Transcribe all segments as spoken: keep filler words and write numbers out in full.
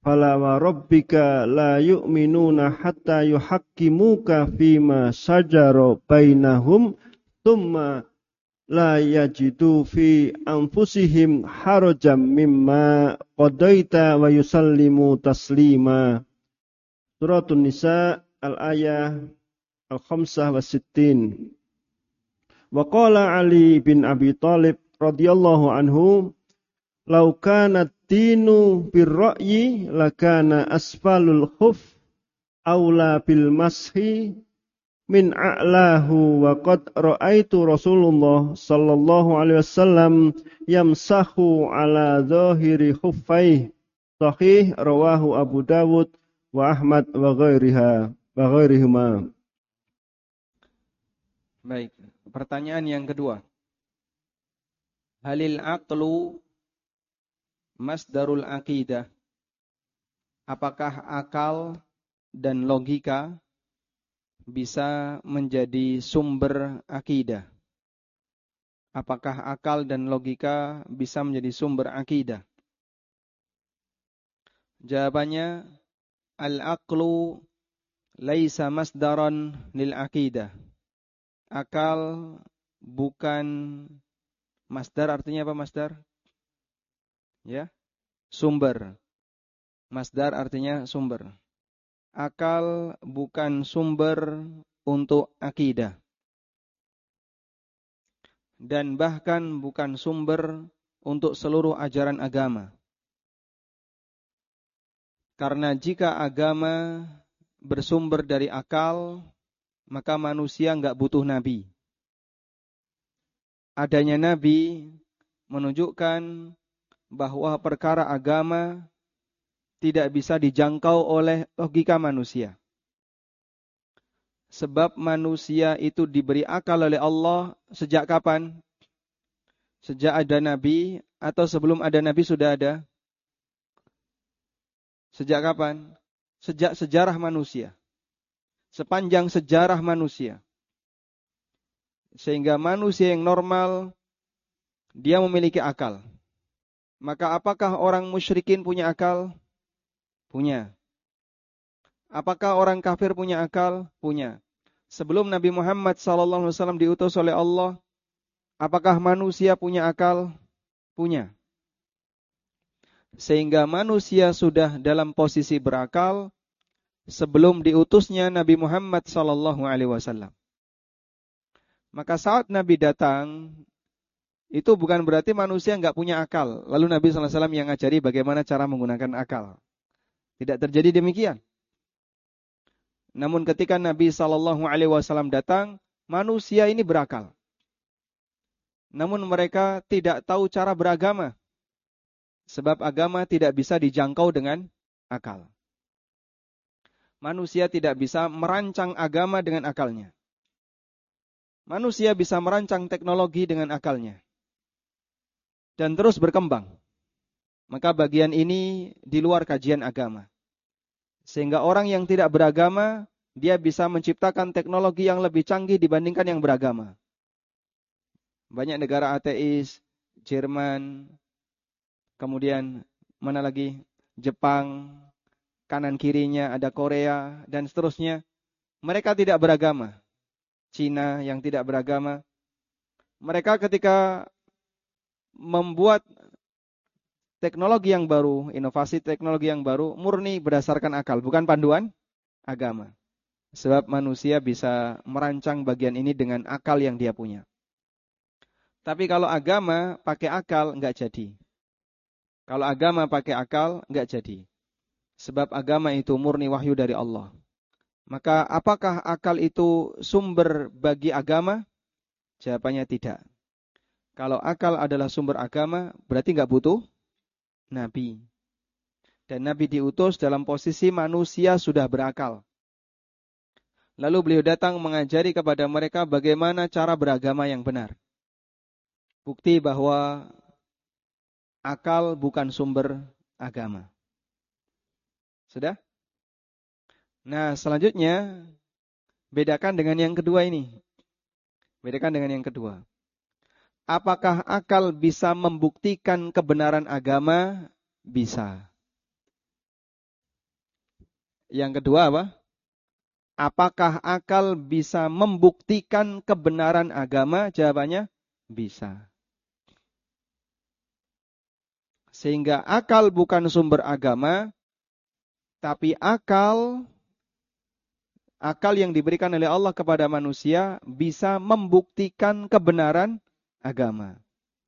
Fala wa rabbika la yu'minuna hatta yuhaqqimuka fima shajara bainahum thumma la yajidu fi anfusihim harajan mimma qadaita wa yusallimu taslima. Suratun Nisa al-ayah al-khamsah wa sittin. Wa qala Ali bin Abi Thalib radhiyallahu anhu, "Lau kana ad-dinu bir-ra'yi lakana asfalul khuf aula bil mashi min a'lahu wa qad ra'aitu Rasulullah sallallahu alaihi wasallam yamsahu ala zahiri khuffaihi." Sahih rawahu Abu Dawud wa Ahmad wa ghairiha wa ghairihima. Baik, pertanyaan yang kedua. Halil aqlu masdarul aqidah? Apakah akal dan logika bisa menjadi sumber akidah? Apakah akal dan logika bisa menjadi sumber akidah? Jawabannya, al-aqlu laisa masdaran lil aqidah. Akal bukan masdar, artinya apa masdar? Ya, sumber. Masdar artinya sumber. Akal bukan sumber untuk akidah. Dan bahkan bukan sumber untuk seluruh ajaran agama. Karena jika agama bersumber dari akal, maka manusia enggak butuh nabi. Adanya nabi menunjukkan bahwa perkara agama tidak bisa dijangkau oleh logika manusia. Sebab manusia itu diberi akal oleh Allah sejak kapan? Sejak ada nabi atau sebelum ada nabi sudah ada? Sejak kapan? Sejak sejarah manusia. Sepanjang sejarah manusia. Sehingga manusia yang normal, dia memiliki akal. Maka apakah orang musyrikin punya akal? Punya. Apakah orang kafir punya akal? Punya. Sebelum Nabi Muhammad sallallahu alaihi wasallam diutus oleh Allah, apakah manusia punya akal? Punya. Sehingga manusia sudah dalam posisi berakal sebelum diutusnya Nabi Muhammad sallallahu alaihi wasallam. Maka saat Nabi datang, itu bukan berarti manusia enggak punya akal. Lalu Nabi sallallahu alaihi wasallam yang ngajari bagaimana cara menggunakan akal. Tidak terjadi demikian. Namun ketika Nabi sallallahu alaihi wasallam datang, manusia ini berakal. Namun mereka tidak tahu cara beragama. Sebab agama tidak bisa dijangkau dengan akal. Manusia tidak bisa merancang agama dengan akalnya. Manusia bisa merancang teknologi dengan akalnya. Dan terus berkembang. Maka bagian ini di luar kajian agama. Sehingga orang yang tidak beragama, dia bisa menciptakan teknologi yang lebih canggih dibandingkan yang beragama. Banyak negara ateis, Jerman, kemudian mana lagi? Jepang, kanan kirinya ada Korea, dan seterusnya. Mereka tidak beragama. Cina yang tidak beragama. Mereka ketika membuat teknologi yang baru, inovasi teknologi yang baru, murni berdasarkan akal, bukan panduan agama. Sebab manusia bisa merancang bagian ini dengan akal yang dia punya. Tapi kalau agama pakai akal, enggak jadi. Kalau agama pakai akal, enggak jadi. Sebab agama itu murni wahyu dari Allah. Maka apakah akal itu sumber bagi agama? Jawabannya tidak. Kalau akal adalah sumber agama, berarti enggak butuh nabi. Dan nabi diutus dalam posisi manusia sudah berakal. Lalu beliau datang mengajari kepada mereka bagaimana cara beragama yang benar. Bukti bahwa akal bukan sumber agama. Sudah? Nah, selanjutnya bedakan dengan yang kedua ini. Bedakan dengan yang kedua. Apakah akal bisa membuktikan kebenaran agama? Bisa. Yang kedua apa? Apakah akal bisa membuktikan kebenaran agama? Jawabannya bisa. Sehingga akal bukan sumber agama, tapi akal akal yang diberikan oleh Allah kepada manusia bisa membuktikan kebenaran agama.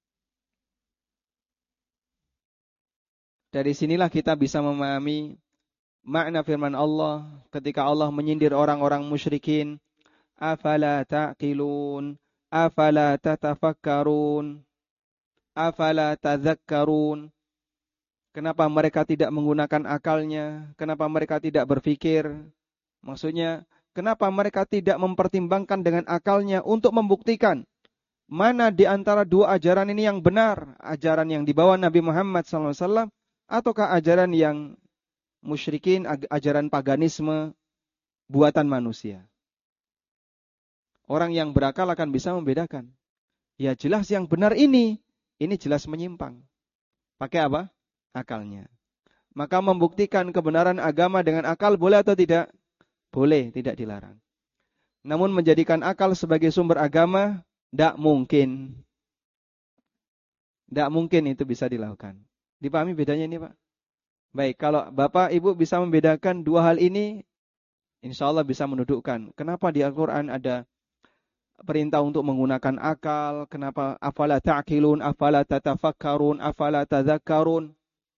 Dari sinilah kita bisa memahami makna firman Allah ketika Allah menyindir orang-orang musyrikin, afala ta'qilun, afala tatafakkarun, afala tadzakkarun. Kenapa mereka tidak menggunakan akalnya? Kenapa mereka tidak berpikir? Maksudnya, kenapa mereka tidak mempertimbangkan dengan akalnya untuk membuktikan mana di antara dua ajaran ini yang benar? Ajaran yang dibawa Nabi Muhammad shallallahu alaihi wasallam ataukah ajaran yang musyrikin, ajaran paganisme buatan manusia? Orang yang berakal akan bisa membedakan. Ya jelas yang benar ini, ini jelas menyimpang. Pakai apa? Akalnya. Maka membuktikan kebenaran agama dengan akal boleh atau tidak? Boleh, tidak dilarang. Namun menjadikan akal sebagai sumber agama, tidak mungkin. Tidak mungkin itu bisa dilakukan. Dipahami bedanya ini Pak? Baik, kalau Bapak Ibu bisa membedakan dua hal ini, insya Allah bisa menundukkan. Kenapa di Al-Quran ada perintah untuk menggunakan akal? Kenapa afala ta'qilun, afala tatafakkarun, afala tadzakkarun?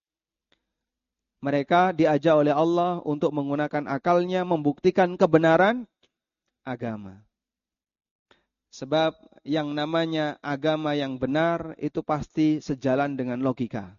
Mereka diajak oleh Allah untuk menggunakan akalnya membuktikan kebenaran agama. Sebab yang namanya agama yang benar itu pasti sejalan dengan logika.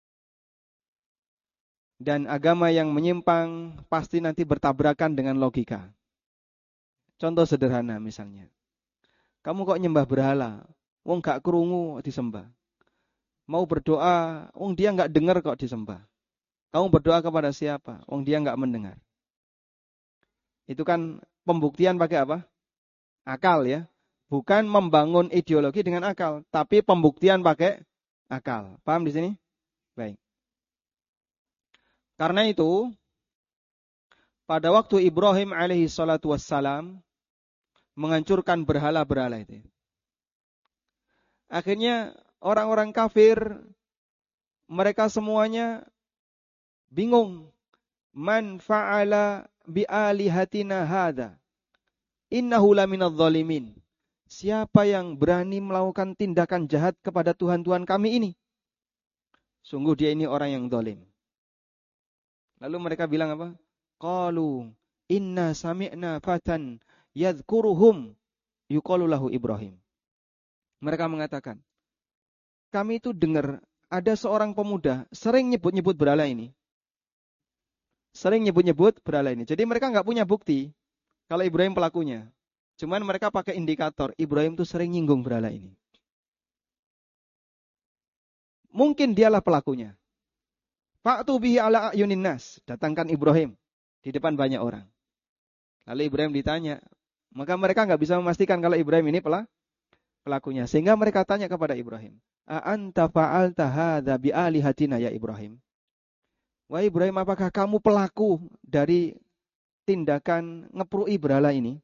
Dan agama yang menyimpang pasti nanti bertabrakan dengan logika. Contoh sederhana misalnya. Kamu kok nyembah berhala? Wong gak krungu disembah. Mau berdoa, wong dia gak dengar kok disembah. Kamu berdoa kepada siapa? Wong dia gak mendengar. Itu kan pembuktian pakai apa? Akal ya. Bukan membangun ideologi dengan akal, tapi pembuktian pakai akal. Paham di sini? Baik. Karena itu, pada waktu Ibrahim alaihi salatu wassalam menghancurkan berhala-berhala itu. Akhirnya orang-orang kafir, mereka semuanya bingung. Man fa'ala bi'alihatina hadha, innahu laminadh dhalimin. Siapa yang berani melakukan tindakan jahat kepada Tuhan-Tuhan kami ini? Sungguh dia ini orang yang zalim. Lalu mereka bilang apa? Qalu inna sami'na fatan yadhkuruhum yuqalu lahu Ibrahim. Mereka mengatakan, kami itu dengar ada seorang pemuda sering nyebut-nyebut berhala ini. Sering nyebut-nyebut berhala ini. Jadi mereka enggak punya bukti kalau Ibrahim pelakunya. Cuman mereka pakai indikator Ibrahim itu sering nyinggung berhala ini. Mungkin dialah pelakunya. Fa'tu bihi ala ayunin nas. Datangkan Ibrahim di depan banyak orang. Lalu Ibrahim ditanya. Maka mereka enggak bisa memastikan kalau Ibrahim ini pelakunya. Sehingga mereka tanya kepada Ibrahim. A anta fa'alta hadza bi alihatina ya Ibrahim. Wahai Ibrahim, apakah kamu pelaku dari tindakan ngepru'i berhala ini?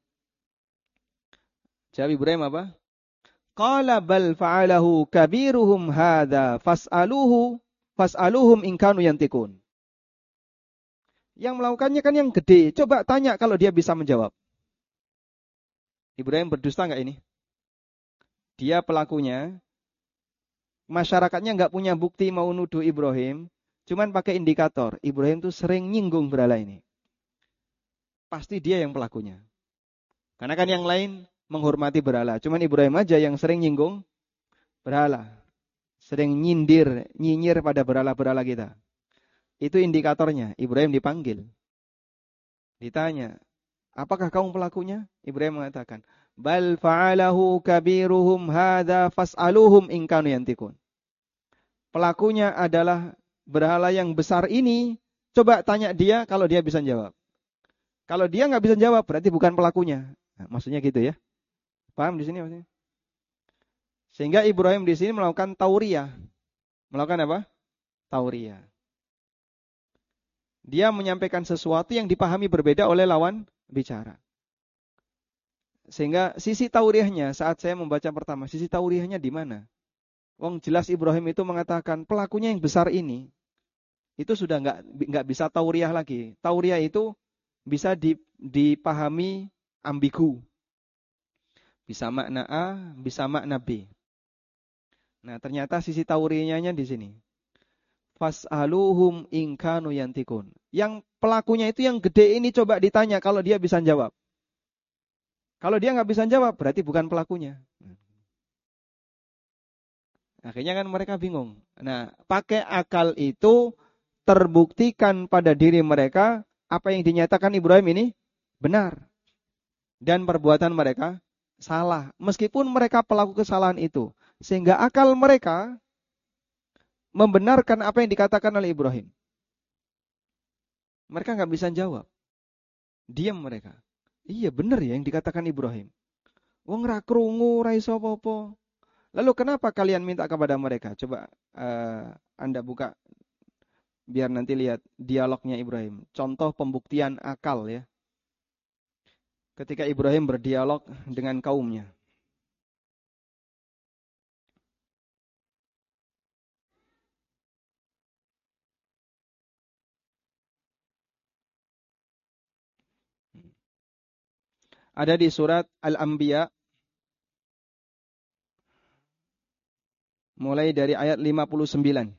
Jawab Ibrahim apa? Qala bal fa'alahu kabiruhum hadza fas'aluhu fas'aluhum in kanu yantikun. Yang melakukannya kan yang gede. Coba tanya kalau dia bisa menjawab. Ibrahim berdusta enggak ini? Dia pelakunya. Masyarakatnya enggak punya bukti mau nuduh Ibrahim. Cuman pakai indikator. Ibrahim tuh sering nyinggung berhala ini. Pasti dia yang pelakunya. Karena kan yang lain menghormati berhala. Cuman Ibrahim aja yang sering nyinggung berhala. Sering nyindir, nyinyir pada berhala-berhala kita. Itu indikatornya. Ibrahim dipanggil. Ditanya, apakah kamu pelakunya? Ibrahim mengatakan, bal fa'alahu kabiruhum hadza fas'aluhum in kanu yantikun. Pelakunya adalah berhala yang besar ini. Coba tanya dia kalau dia bisa jawab. Kalau dia nggak bisa jawab, berarti bukan pelakunya. Nah, maksudnya gitu ya. Paham di sini maksudnya? Sehingga Ibrahim di sini melakukan tauriyah. Melakukan apa? Tauriyah. Dia menyampaikan sesuatu yang dipahami berbeda oleh lawan bicara. Sehingga sisi tauriahnya saat saya membaca pertama, sisi tauriahnya di mana? Wong jelas Ibrahim itu mengatakan pelakunya yang besar ini, itu sudah nggak nggak bisa tauriah lagi. Tauriah itu bisa dipahami ambigu. Bisa makna A, bisa makna B. Nah, ternyata sisi tauriahnya di sini. Fas'aluhum in kanu yantikun. Yang pelakunya itu yang gede ini coba ditanya kalau dia bisa jawab. Kalau dia nggak bisa jawab, berarti bukan pelakunya. Akhirnya kan mereka bingung. Nah, pakai akal itu terbuktikan pada diri mereka apa yang dinyatakan Ibrahim ini benar. Dan perbuatan mereka salah. Meskipun mereka pelaku kesalahan itu. Sehingga akal mereka membenarkan apa yang dikatakan oleh Ibrahim. Mereka nggak bisa jawab. Diam mereka. Iya benar ya yang dikatakan Ibrahim. Wong ra krungu ra iso apa-apa. Lalu kenapa kalian minta kepada mereka? Coba uh, Anda buka biar nanti lihat dialognya Ibrahim. Contoh pembuktian akal ya. Ketika Ibrahim berdialog dengan kaumnya. Ada di surat Al-Anbiya mulai dari ayat lima puluh sembilan.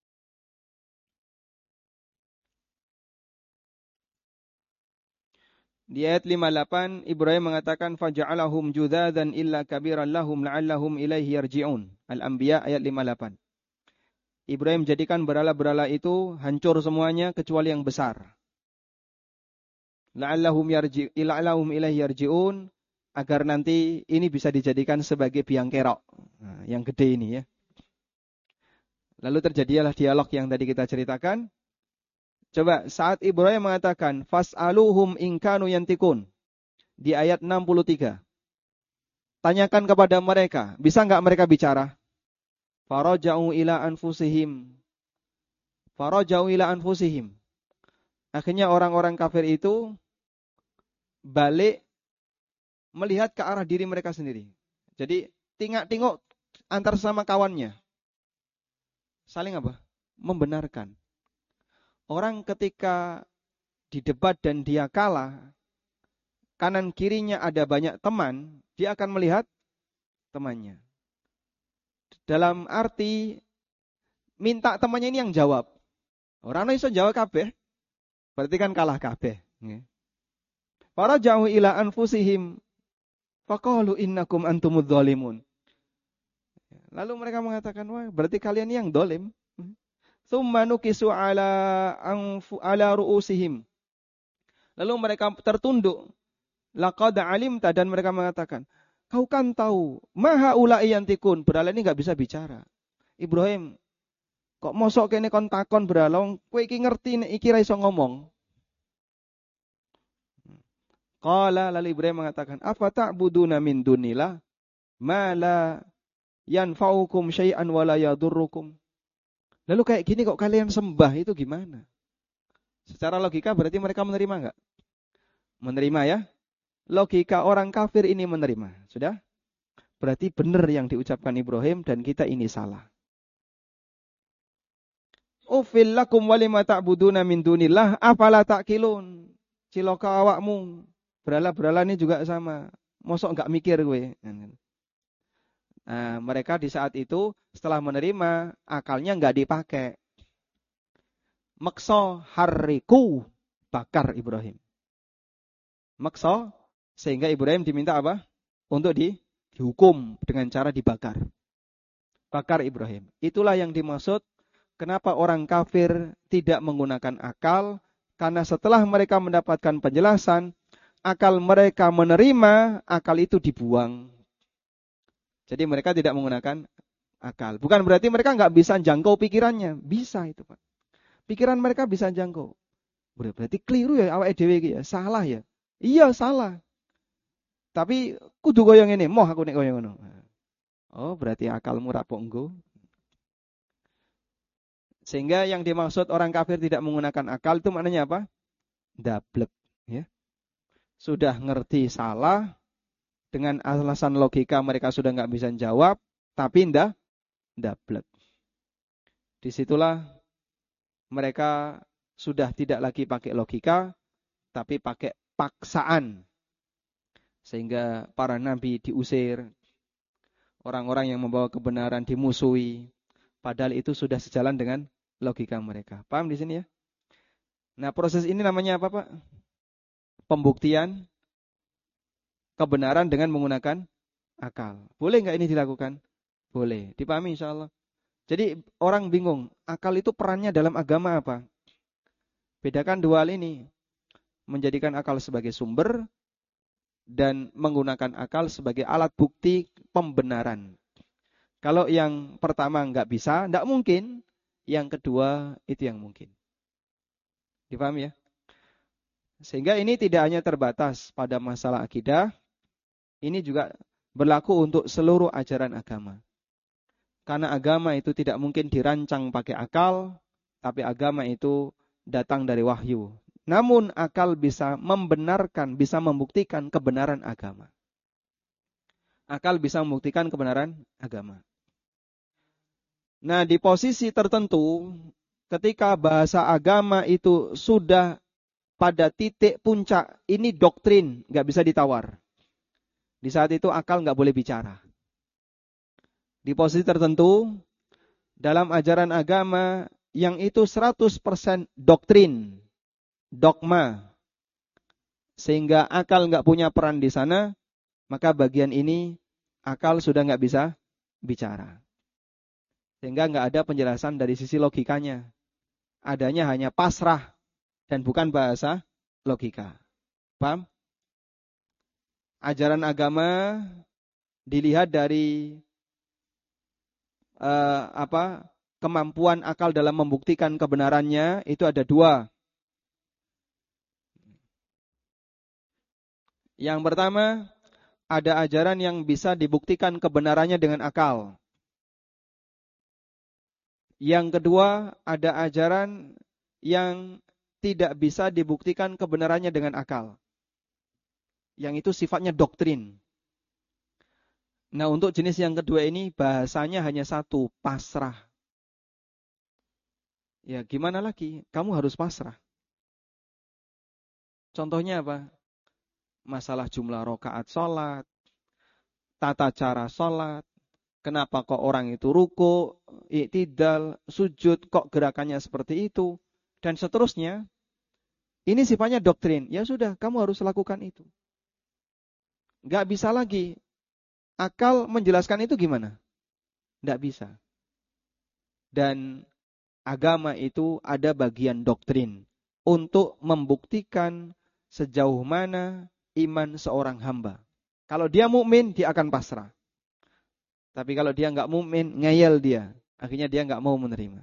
Di ayat lima puluh delapan Ibrahim mengatakan faja'alahum judzadan illa kabiran lahum la'allahum ilaihi yarji'un. Al-Anbiya ayat lima puluh delapan. Ibrahim jadikan berhala-berhala itu hancur semuanya kecuali yang besar. La'allahum yarji ila'allahum ilaihi yarji'un, agar nanti ini bisa dijadikan sebagai biang kerok. Nah, yang gede ini ya. Lalu terjadilah dialog yang tadi kita ceritakan. Coba saat Ibrahim mengatakan fas'aluhum in kanu yantikun di ayat enam puluh tiga. Tanyakan kepada mereka, bisa enggak mereka bicara? Faraja'u ila anfusihim. Faraja'u ila anfusihim. Akhirnya orang-orang kafir itu balik melihat ke arah diri mereka sendiri. Jadi tingak-tinguk antar sama kawannya. Saling apa? Membenarkan. Orang ketika didebat dan dia kalah, kanan kirinya ada banyak teman, dia akan melihat temannya. Dalam arti minta temannya ini yang jawab. Orang iso jawab kabeh, berarti kan kalah kabeh. Para jauh ila anfusihim faqalu innakum antumudz zalimun. Lalu mereka mengatakan, wah berarti kalian yang dolim. Tsumma nukisu ala anfu ala ru'usihim. Lalu mereka tertunduk. Laqad alimta, dan mereka mengatakan, kau kan tahu, maha ulai yantikun, berhala ini enggak bisa bicara. Ibrahim, kok mosok kene kon takon berhala, kowe iki ngerti nek iki ra iso ngomong. Qala, lalu Ibrahim mengatakan, apa ta'buduna min dunillah ma la yanfa'ukum syai'an wa la yadurrukum. Lalu kayak gini kok kalian sembah, itu gimana? Secara logika berarti mereka menerima enggak? Menerima ya. Logika orang kafir ini menerima. Sudah? Berarti benar yang diucapkan Ibrahim dan kita ini salah. Ufil lakum walima ta'buduna min dunillah afala ta'qilun. Cilaka awakmu. Berhala-berhala ini juga sama. Mosok enggak mikir gue. Nah, mereka di saat itu setelah menerima, akalnya enggak dipakai. Makso hariku, bakar Ibrahim. Makso, sehingga Ibrahim diminta apa? Untuk di, dihukum dengan cara dibakar. Bakar Ibrahim. Itulah yang dimaksud kenapa orang kafir tidak menggunakan akal. Karena setelah mereka mendapatkan penjelasan, akal mereka menerima, akal itu dibuang. Jadi mereka tidak menggunakan akal. Bukan berarti mereka nggak bisa jangkau pikirannya. Bisa itu Pak. Pikiran mereka bisa jangkau. Berarti keliru ya awake dhewe iki ya, salah ya. Iya salah. Tapi kudu koyo ngene, moh aku nek koyo ngono. Oh, berarti akalmu ra pok nggo. Sehingga yang dimaksud orang kafir tidak menggunakan akal itu maknanya apa? Dablek. Ya. Sudah ngerti salah, dengan alasan logika mereka sudah nggak bisa jawab, tapi ndak dablek. Disitulah mereka sudah tidak lagi pakai logika, tapi pakai paksaan. Sehingga para nabi diusir, orang-orang yang membawa kebenaran dimusuhi, padahal itu sudah sejalan dengan logika mereka. Paham di sini ya? Nah, proses ini namanya apa, Pak? Pembuktian kebenaran dengan menggunakan akal. Boleh nggak ini dilakukan? Boleh. Dipahami insya Allah. Jadi orang bingung, akal itu perannya dalam agama apa? Bedakan dua hal ini. Menjadikan akal sebagai sumber dan menggunakan akal sebagai alat bukti pembenaran. Kalau yang pertama nggak bisa, nggak mungkin. Yang kedua itu yang mungkin. Dipahami ya? Sehingga ini tidak hanya terbatas pada masalah akidah, ini juga berlaku untuk seluruh ajaran agama. Karena agama itu tidak mungkin dirancang pakai akal, tapi agama itu datang dari wahyu. Namun akal bisa membenarkan, bisa membuktikan kebenaran agama. Akal bisa membuktikan kebenaran agama. Nah, di posisi tertentu, ketika bahasa agama itu sudah pada titik puncak, ini doktrin, nggak bisa ditawar. Di saat itu akal nggak boleh bicara. Di posisi tertentu, dalam ajaran agama yang itu seratus persen doktrin, dogma, sehingga akal nggak punya peran di sana, maka bagian ini akal sudah nggak bisa bicara. Sehingga nggak ada penjelasan dari sisi logikanya. Adanya hanya pasrah dan bukan bahasa logika. Paham? Ajaran agama dilihat dari uh, apa kemampuan akal dalam membuktikan kebenarannya itu ada dua. Yang pertama, ada ajaran yang bisa dibuktikan kebenarannya dengan akal. Yang kedua, ada ajaran yang tidak bisa dibuktikan kebenarannya dengan akal. Yang itu sifatnya doktrin. Nah, untuk jenis yang kedua ini bahasanya hanya satu, pasrah. Ya, gimana lagi? Kamu harus pasrah. Contohnya apa? Masalah jumlah rakaat sholat, tata cara sholat, kenapa kok orang itu ruku, i'tidal, sujud, kok gerakannya seperti itu, dan seterusnya. Ini sifatnya doktrin. Ya sudah, kamu harus lakukan itu. Gak bisa lagi. Akal menjelaskan itu gimana? Gak bisa. Dan agama itu ada bagian doktrin untuk membuktikan sejauh mana iman seorang hamba. Kalau dia mukmin, dia akan pasrah. Tapi kalau dia nggak mukmin, ngeyel dia. Akhirnya dia nggak mau menerima.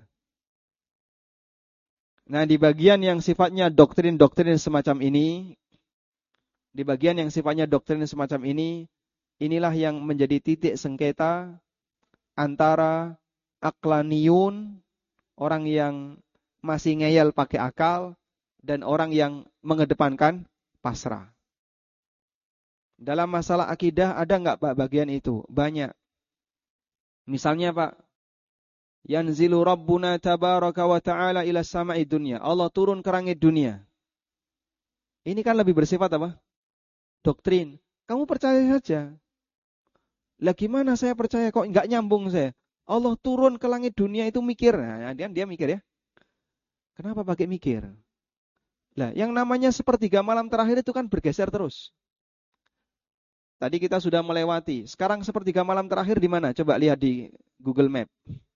Nah, di bagian yang sifatnya doktrin-doktrin semacam ini, di bagian yang sifatnya doktrin semacam ini, inilah yang menjadi titik sengketa antara aqlaniyun, orang yang masih ngeyel pakai akal, dan orang yang mengedepankan pasrah. Dalam masalah akidah ada nggak Pak bagian itu? Banyak. Misalnya Pak, yanzilu rabbuna tabaraka wa ta'ala ila sama'i dunya. Allah turun ke langit dunia. Ini kan lebih bersifat apa? Doktrin. Kamu percaya saja. Lah gimana saya percaya kok nggak nyambung saya? Allah turun ke langit dunia itu mikir. Nah, dia, dia mikir ya. Kenapa pakai mikir? Lah, yang namanya sepertiga malam terakhir itu kan bergeser terus. Tadi kita sudah melewati. Sekarang sepertiga malam terakhir di mana? Coba lihat di Google Map.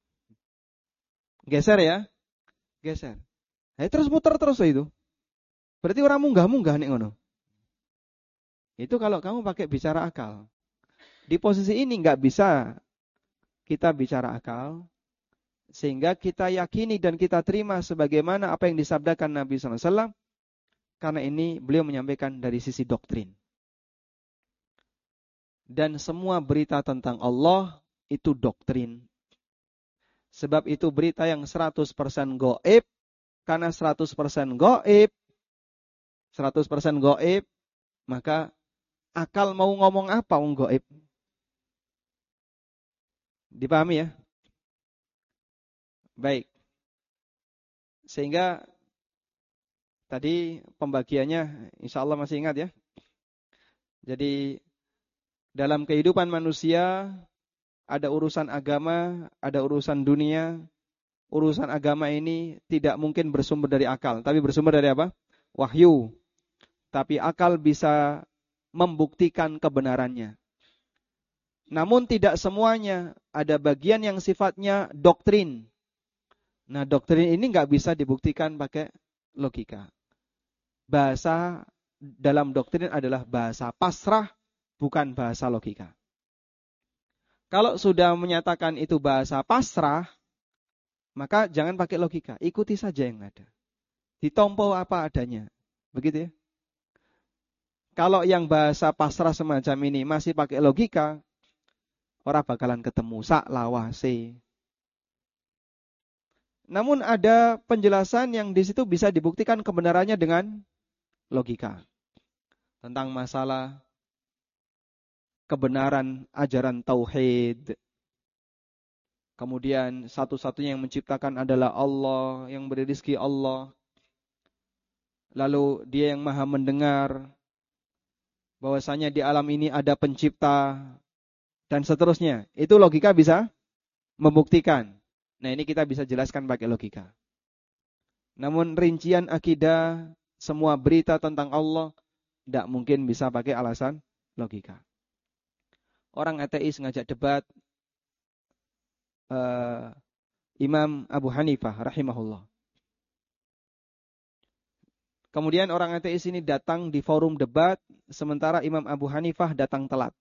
Geser ya? Geser. Nah, terus muter terus itu. Berarti orang munggah-munggah nih ngono. Itu kalau kamu pakai bicara akal. Di posisi ini nggak bisa kita bicara akal. Sehingga kita yakini dan kita terima sebagaimana apa yang disabdakan Nabi shallallahu alaihi wasallam. Karena ini beliau menyampaikan dari sisi doktrin. Dan semua berita tentang Allah itu doktrin. Sebab itu berita yang seratus persen gaib. Karena seratus persen gaib, seratus persen gaib, maka akal mau ngomong apa wong gaib? Dipahami ya? Baik. Sehingga tadi pembagiannya insya Allah masih ingat ya. Jadi dalam kehidupan manusia ada urusan agama, ada urusan dunia. Urusan agama ini tidak mungkin bersumber dari akal, tapi bersumber dari apa? Wahyu. Tapi akal bisa membuktikan kebenarannya. Namun tidak semuanya, ada bagian yang sifatnya doktrin. Nah, doktrin ini nggak bisa dibuktikan pakai logika. Bahasa dalam doktrin adalah bahasa pasrah, bukan bahasa logika. Kalau sudah menyatakan itu bahasa pasrah, maka jangan pakai logika, ikuti saja yang ada. Ditompo apa adanya. Begitu ya. Kalau yang bahasa pasrah semacam ini masih pakai logika, orang bakalan ketemu sak lawase. Namun ada penjelasan yang di situ bisa dibuktikan kebenarannya dengan logika. Tentang masalah kebenaran ajaran tauhid. Kemudian satu-satunya yang menciptakan adalah Allah, yang beri rezeki Allah. Lalu dia yang maha mendengar, bahwasanya di alam ini ada pencipta, dan seterusnya. Itu logika bisa membuktikan. Nah, ini kita bisa jelaskan pakai logika. Namun rincian akidah, semua berita tentang Allah, tidak mungkin bisa pakai alasan logika. Orang ateis ngajak debat, uh, Imam Abu Hanifah rahimahullah. Kemudian orang ateis ini datang di forum debat, sementara Imam Abu Hanifah datang telat.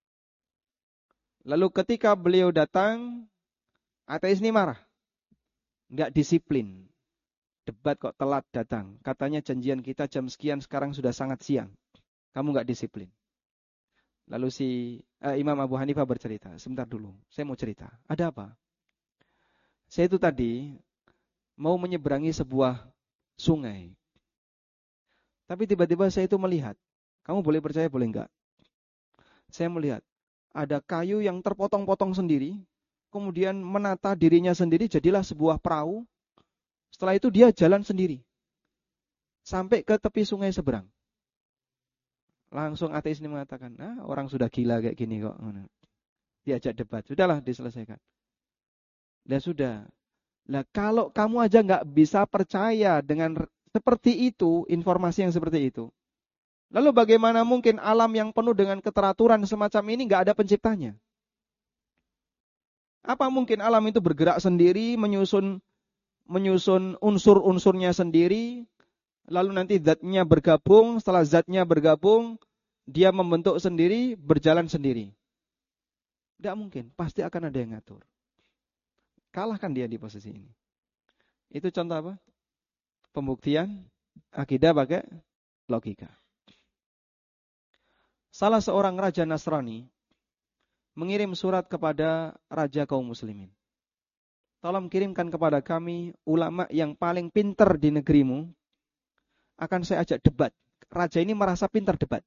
Lalu ketika beliau datang, ateis ini marah. Enggak disiplin. Debat kok telat datang. Katanya janjian kita jam sekian, sekarang sudah sangat siang. Kamu enggak disiplin. Lalu si eh, Imam Abu Hanifah bercerita, sebentar dulu, saya mau cerita. Ada apa? Saya itu tadi mau menyeberangi sebuah sungai. Tapi tiba-tiba saya itu melihat, kamu boleh percaya boleh enggak? Saya melihat, ada kayu yang terpotong-potong sendiri, kemudian menata dirinya sendiri, jadilah sebuah perahu. Setelah itu dia jalan sendiri, sampai ke tepi sungai seberang. Langsung ateis ini mengatakan, ah, orang sudah gila kayak gini kok. Diajak debat, sudahlah diselesaikan. Dan sudah. Nah, kalau kamu aja nggak bisa percaya dengan seperti itu, informasi yang seperti itu. Lalu bagaimana mungkin alam yang penuh dengan keteraturan semacam ini nggak ada penciptanya? Apa mungkin alam itu bergerak sendiri, menyusun menyusun unsur-unsurnya sendiri, lalu nanti zatnya bergabung, setelah zatnya bergabung, dia membentuk sendiri, berjalan sendiri. Tidak mungkin, pasti akan ada yang ngatur. Kalahkan dia di posisi ini. Itu contoh apa? Pembuktian akidah pakai logika. Salah seorang raja Nasrani mengirim surat kepada raja kaum muslimin. Tolong kirimkan kepada kami ulama yang paling pintar di negerimu. Akan saya ajak debat. Raja ini merasa pintar debat.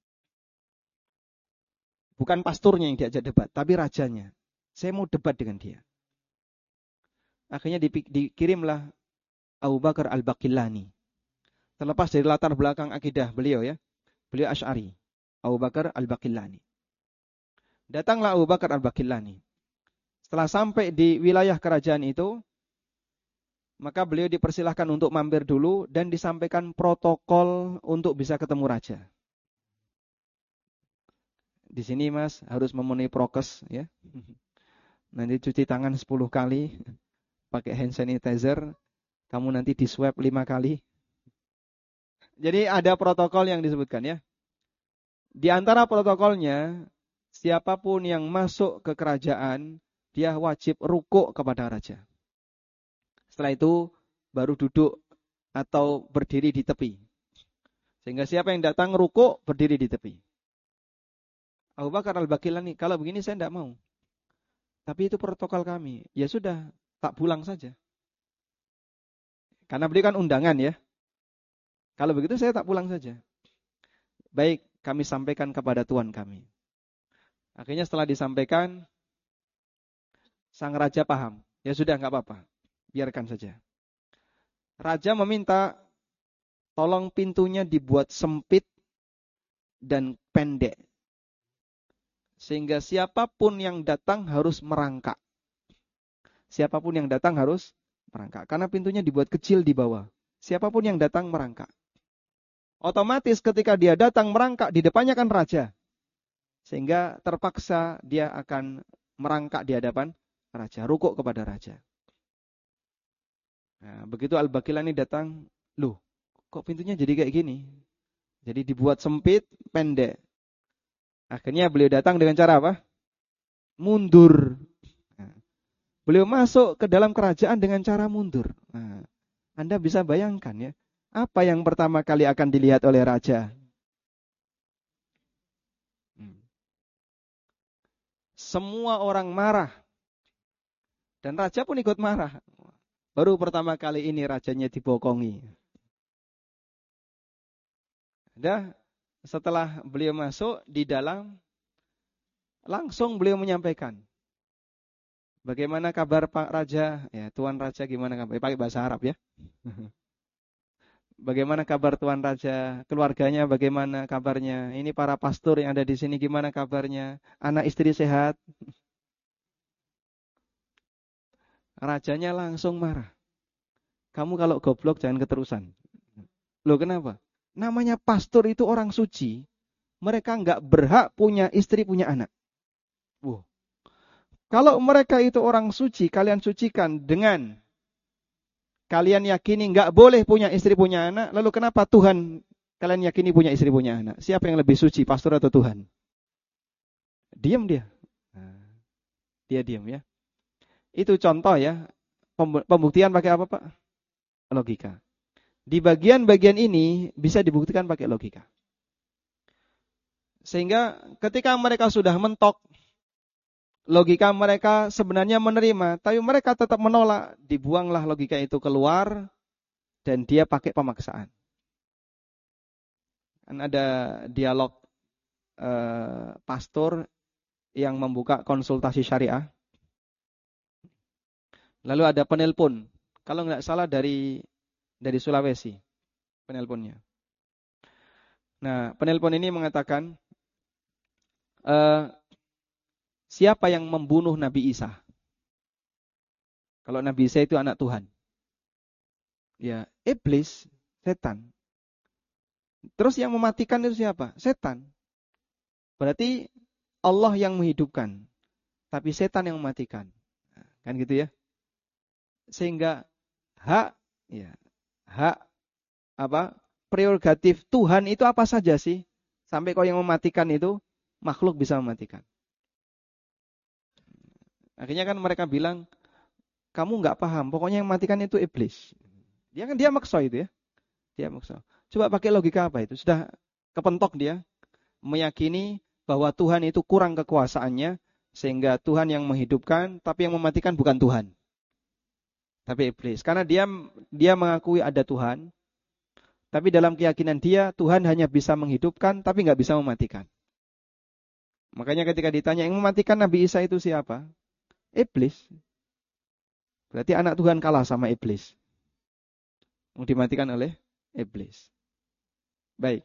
Bukan pasturnya yang diajak debat, tapi rajanya. Saya mau debat dengan dia. Akhirnya dikirimlah Abu Bakar Al-Baqillani. Terlepas dari latar belakang akidah beliau ya. Beliau Asy'ari. Abu Bakar Al-Baqillani. Datanglah Abu Bakar Al-Baqillani. Setelah sampai di wilayah kerajaan itu, maka beliau dipersilahkan untuk mampir dulu dan disampaikan protokol untuk bisa ketemu raja. Di sini Mas harus memenuhi prokes ya. Nanti cuci tangan sepuluh kali, pakai hand sanitizer, kamu nanti di swab lima kali. Jadi ada protokol yang disebutkan ya. Di antara protokolnya, siapapun yang masuk ke kerajaan, dia wajib rukuk kepada raja. Setelah itu baru duduk atau berdiri di tepi. Sehingga siapa yang datang rukuk, berdiri di tepi. Abu Bakar Al-Baqillani, kalau begini saya tidak mau. Tapi itu protokol kami. Ya sudah, tak pulang saja. Karena beliau kan undangan ya. Kalau begitu saya tak pulang saja. Baik, kami sampaikan kepada Tuan kami. Akhirnya setelah disampaikan, sang raja paham. Ya sudah, nggak apa-apa. Biarkan saja. Raja meminta tolong pintunya dibuat sempit dan pendek. Sehingga siapapun yang datang harus merangkak. Siapapun yang datang harus merangkak. Karena pintunya dibuat kecil di bawah. Siapapun yang datang merangkak. Otomatis ketika dia datang merangkak, di depannya kan raja. Sehingga terpaksa dia akan merangkak di hadapan raja. Rukuk kepada raja. Nah, begitu Al-Baqilani datang, loh, kok pintunya jadi kayak gini? Jadi dibuat sempit, pendek. Akhirnya beliau datang dengan cara apa? Mundur. Nah, beliau masuk ke dalam kerajaan dengan cara mundur. Nah, Anda bisa bayangkan ya, apa yang pertama kali akan dilihat oleh raja? Hmm. Semua orang marah. Dan raja pun ikut marah. Baru pertama kali ini rajanya dibokongi. Dah, setelah beliau masuk di dalam, langsung beliau menyampaikan. Bagaimana kabar Pak Raja? Ya, Tuan Raja gimana kabar? Pakai bahasa Arab ya. Bagaimana kabar Tuan Raja? Keluarganya bagaimana kabarnya? Ini para pastor yang ada di sini gimana kabarnya? Anak istri sehat? Rajanya langsung marah. Kamu kalau goblok jangan keterusan. Loh kenapa? Namanya pastor itu orang suci. Mereka nggak berhak punya istri, punya anak. Wow. Kalau mereka itu orang suci, kalian sucikan dengan kalian yakini nggak boleh punya istri, punya anak. Lalu kenapa Tuhan kalian yakini punya istri, punya anak? Siapa yang lebih suci, pastor atau Tuhan? Diam dia. Nah, dia diam ya. Itu contoh ya. Pembuktian pakai apa Pak? Logika. Di bagian-bagian ini bisa dibuktikan pakai logika. Sehingga ketika mereka sudah mentok, logika mereka sebenarnya menerima, tapi mereka tetap menolak. Dibuanglah logika itu keluar, dan dia pakai pemaksaan. Kan ada dialog eh, pastor yang membuka konsultasi syariah. Lalu ada penelpon, kalau nggak salah dari dari Sulawesi, penelponnya. Nah, penelpon ini mengatakan, e, siapa yang membunuh Nabi Isa? Kalau Nabi Isa itu anak Tuhan. Ya, iblis, setan. Terus yang mematikan itu siapa? Setan. Berarti Allah yang menghidupkan, tapi setan yang mematikan. Kan gitu ya? Sehingga hak, ya, hak apa? Prerogatif Tuhan itu apa saja sih? Sampai kau yang mematikan itu, makhluk bisa mematikan. Akhirnya kan mereka bilang, kamu nggak paham, pokoknya yang mematikan itu iblis. Dia kan dia maksa itu ya. Dia maksa. Coba pakai logika apa itu? Sudah kepentok dia meyakini bahwa Tuhan itu kurang kekuasaannya, sehingga Tuhan yang menghidupkan, tapi yang mematikan bukan Tuhan, tapi iblis. Karena dia dia mengakui ada Tuhan, tapi dalam keyakinan dia, Tuhan hanya bisa menghidupkan, tapi nggak bisa mematikan. Makanya ketika ditanya, yang mematikan Nabi Isa itu siapa? Iblis. Berarti anak Tuhan kalah sama iblis. Mau dimatikan oleh iblis. Baik.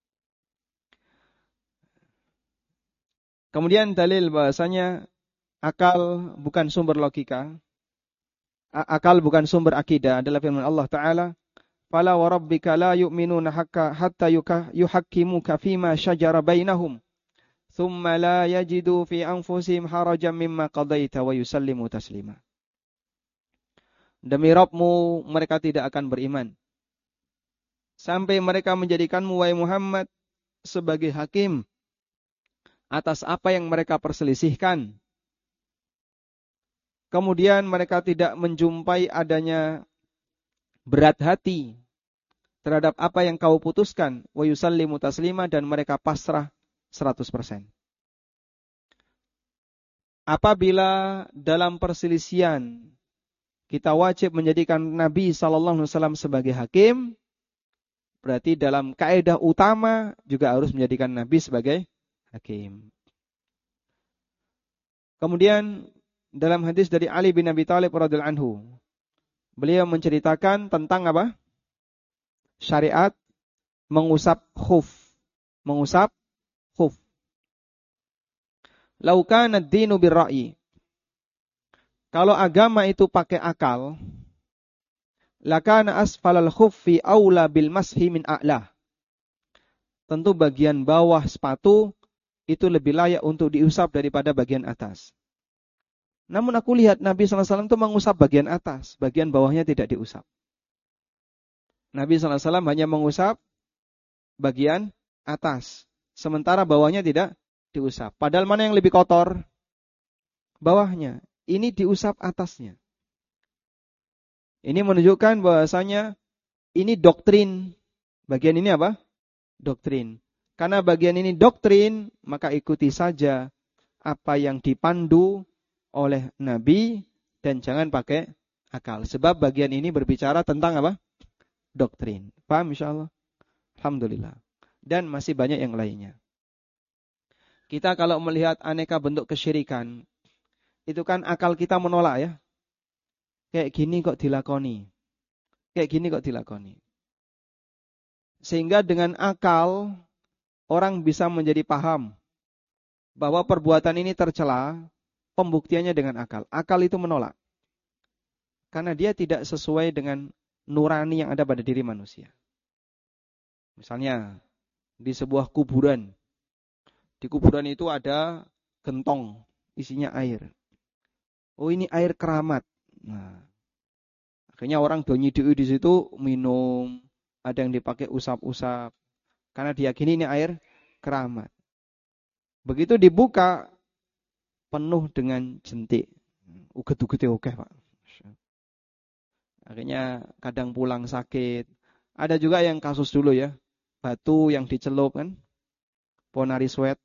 Kemudian dalil bahasanya, akal bukan sumber logika. Akal bukan sumber akidah adalah firman Allah Ta'ala, fala wa rabbika la yu'minuna hatta yuhakkimuka fima syajara bainahum thumma la yajidu fi anfusihim harajan mimma qadaita wa yusallimu taslima. Demi Rabbmu, mereka tidak akan beriman sampai mereka menjadikanmu wahai Muhammad sebagai hakim atas apa yang mereka perselisihkan. Kemudian mereka tidak menjumpai adanya berat hati terhadap apa yang kau putuskan, wa yusallimu taslima, dan mereka pasrah seratus persen. Apabila dalam perselisihan kita wajib menjadikan Nabi shallallahu alaihi wasallam sebagai hakim, berarti dalam kaidah utama juga harus menjadikan Nabi sebagai hakim. Kemudian dalam hadis dari Ali bin Abi Thalib radhiyallahu anhu, beliau menceritakan tentang apa? Syariat mengusap khuf, mengusap khuf. Lau kana ad-dinu bir-ra'yi. Kalau agama itu pakai akal, lakana asfalal khuffi aula bil mashi min a'la. Tentu bagian bawah sepatu itu lebih layak untuk diusap daripada bagian atas. Namun aku lihat Nabi shallallahu alaihi wasallam itu mengusap bagian atas, bagian bawahnya tidak diusap. Nabi shallallahu alaihi wasallam hanya mengusap bagian atas, sementara bawahnya tidak diusap. Padahal mana yang lebih kotor? Bawahnya. Ini diusap atasnya. Ini menunjukkan bahwasanya ini doktrin. Bagian ini apa? Doktrin. Karena bagian ini doktrin, maka ikuti saja apa yang dipandu oleh Nabi dan jangan pakai akal. Sebab bagian ini berbicara tentang apa? Doktrin. Paham insyaallah? Alhamdulillah. Dan masih banyak yang lainnya. Kita kalau melihat aneka bentuk kesyirikan, itu kan akal kita menolak ya. Kayak gini kok dilakoni. Kayak gini kok dilakoni. Sehingga dengan akal, orang bisa menjadi paham bahwa perbuatan ini tercela, pembuktiannya dengan akal. Akal itu menolak. Karena dia tidak sesuai dengan nurani yang ada pada diri manusia. Misalnya, di sebuah kuburan. Di kuburan itu ada gentong, isinya air. Oh ini air keramat. Nah, akhirnya orang do nyidiki di situ minum, ada yang dipakai usap-usap, karena diyakini ini air keramat. Begitu dibuka, penuh dengan jentik. Uget-ugetnya oke Pak. Akhirnya kadang pulang sakit. Ada juga yang kasus dulu ya, batu yang dicelup kan, ponari sweat.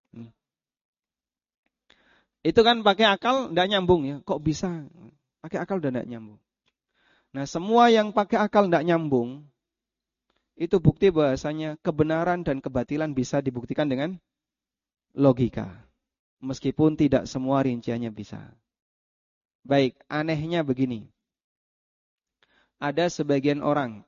Itu kan pakai akal tidak nyambung ya. Kok bisa? Pakai akal udah tidak nyambung. Nah semua yang pakai akal tidak nyambung, itu bukti bahasanya kebenaran dan kebatilan bisa dibuktikan dengan logika. Meskipun tidak semua rinciannya bisa. Baik, anehnya begini. Ada sebagian orang,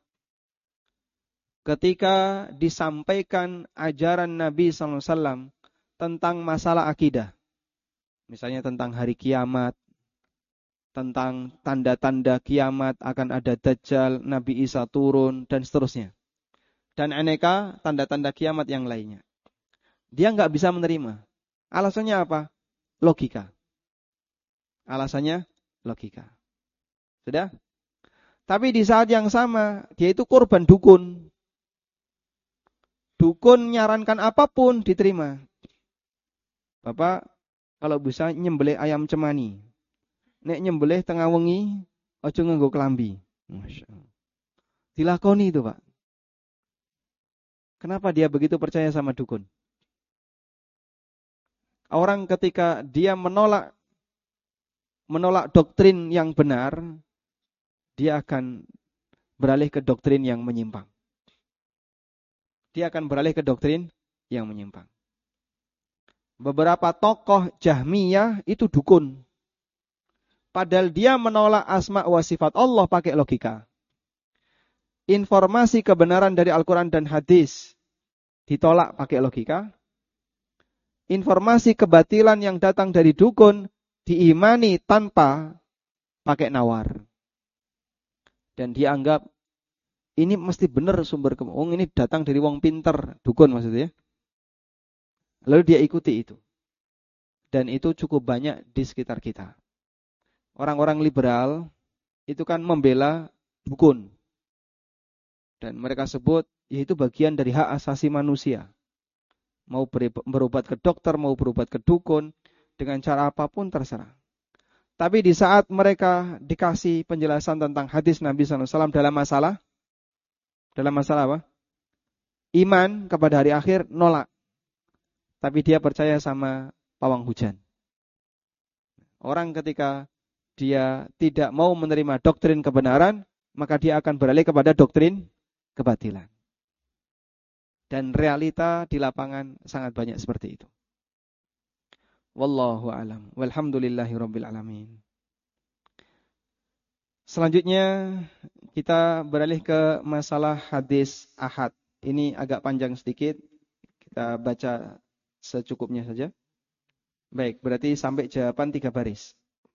ketika disampaikan ajaran Nabi shallallahu alaihi wasallam tentang masalah akidah, misalnya tentang hari kiamat, tentang tanda-tanda kiamat, akan ada Dajjal, Nabi Isa turun, dan seterusnya. Dan aneka tanda-tanda kiamat yang lainnya. Dia nggak bisa menerima. Alasannya apa? Logika. Alasannya logika. Sudah? Tapi di saat yang sama, dia itu korban dukun. Dukun nyarankan apapun diterima. Bapak, kalau bisa nyembelih ayam cemani. Nek nyembelih tengah wengi, ojo nganggo klambi. Masya Allah. Dilakoni itu Pak. Kenapa dia begitu percaya sama dukun? Orang ketika dia menolak menolak doktrin yang benar, dia akan beralih ke doktrin yang menyimpang. Dia akan beralih ke doktrin yang menyimpang. Beberapa tokoh Jahmiyah itu dukun. Padahal dia menolak asma wa sifat Allah pakai logika. Informasi kebenaran dari Al-Quran dan hadis ditolak pakai logika. Informasi kebatilan yang datang dari dukun diimani tanpa pakai nawar. Dan dia anggap ini mesti benar sumber kebenaran. Ini datang dari wong pinter, dukun maksudnya. Lalu dia ikuti itu. Dan itu cukup banyak di sekitar kita. Orang-orang liberal itu kan membela dukun. Dan mereka sebut, yaitu bagian dari hak asasi manusia. Mau berobat ke dokter, mau berobat ke dukun, dengan cara apapun terserah. Tapi di saat mereka dikasih penjelasan tentang hadis Nabi shallallahu alaihi wasallam dalam masalah, dalam masalah apa? Iman kepada hari akhir, nolak. Tapi dia percaya sama pawang hujan. Orang ketika dia tidak mau menerima doktrin kebenaran, maka dia akan beralih kepada doktrin kebatilan. Dan realita di lapangan sangat banyak seperti itu. Wallahu a'lam. Walhamdulillahi rabbil alamin. Selanjutnya kita beralih ke masalah hadis ahad. Ini agak panjang sedikit. Kita baca secukupnya saja. Baik, berarti sampai jawaban tiga baris.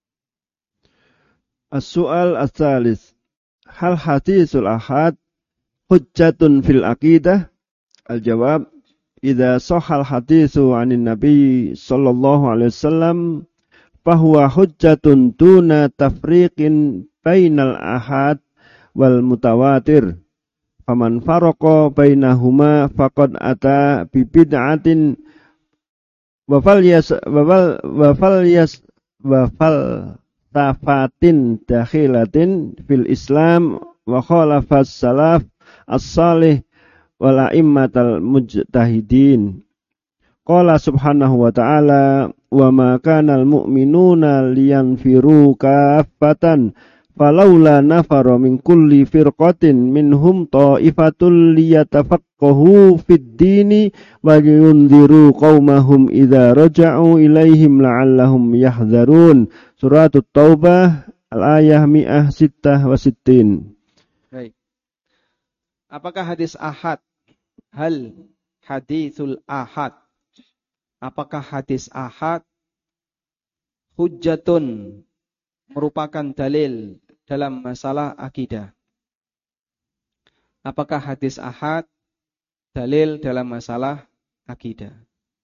As-su'al as-salis. Hal hadisul ahad hujjatun fil aqidah? Al-jawab, idza sahal haditsu 'anin nabi sallallahu alaihi wasallam fahuwa hujjatun duna tafriqin bainal ahad wal mutawatir. Faman faraqa bainahuma faqad ata bi bid'atin wa fal yas wa fal yas wa fal tafatin dakhilatin fil Islam wa khalafas salaf as-salih wal a'immatal mujtahidin. Qala subhanahu wa ta'ala wa ma kanal mu'minuna liyanfiru kaffatan falawla nafara min kulli firqatin minhum ta'ifatul liyatafaqahu fid dini wa yunziru qaumahum idza raja'u ilaihim la'allahum yahdharun. Surat At-Taubah al-ayah mi'ah sittah wa sittin. Baik. Apakah hadis ahad? Hal hadithul ahad. Apakah hadis ahad hujjatun, merupakan dalil dalam masalah akidah? Apakah hadis ahad dalil dalam masalah akidah?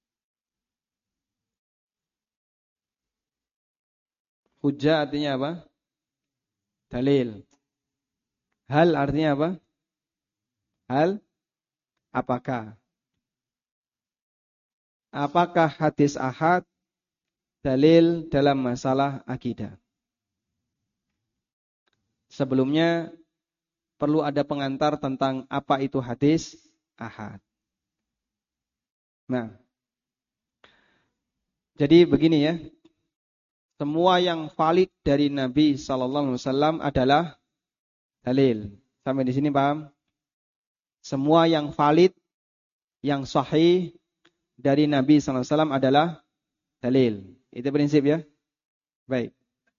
Hujjah artinya apa? Dalil. Hal artinya apa? Hal apakah? Apakah hadis ahad dalil dalam masalah akidah? Sebelumnya perlu ada pengantar tentang apa itu hadis ahad. Nah, jadi begini ya. Semua yang valid dari Nabi sallallahu alaihi wasallam adalah dalil. Sampai di sini paham? Semua yang valid, yang sahih dari Nabi sallallahu alaihi wasallam adalah dalil. Itu prinsip ya. Baik.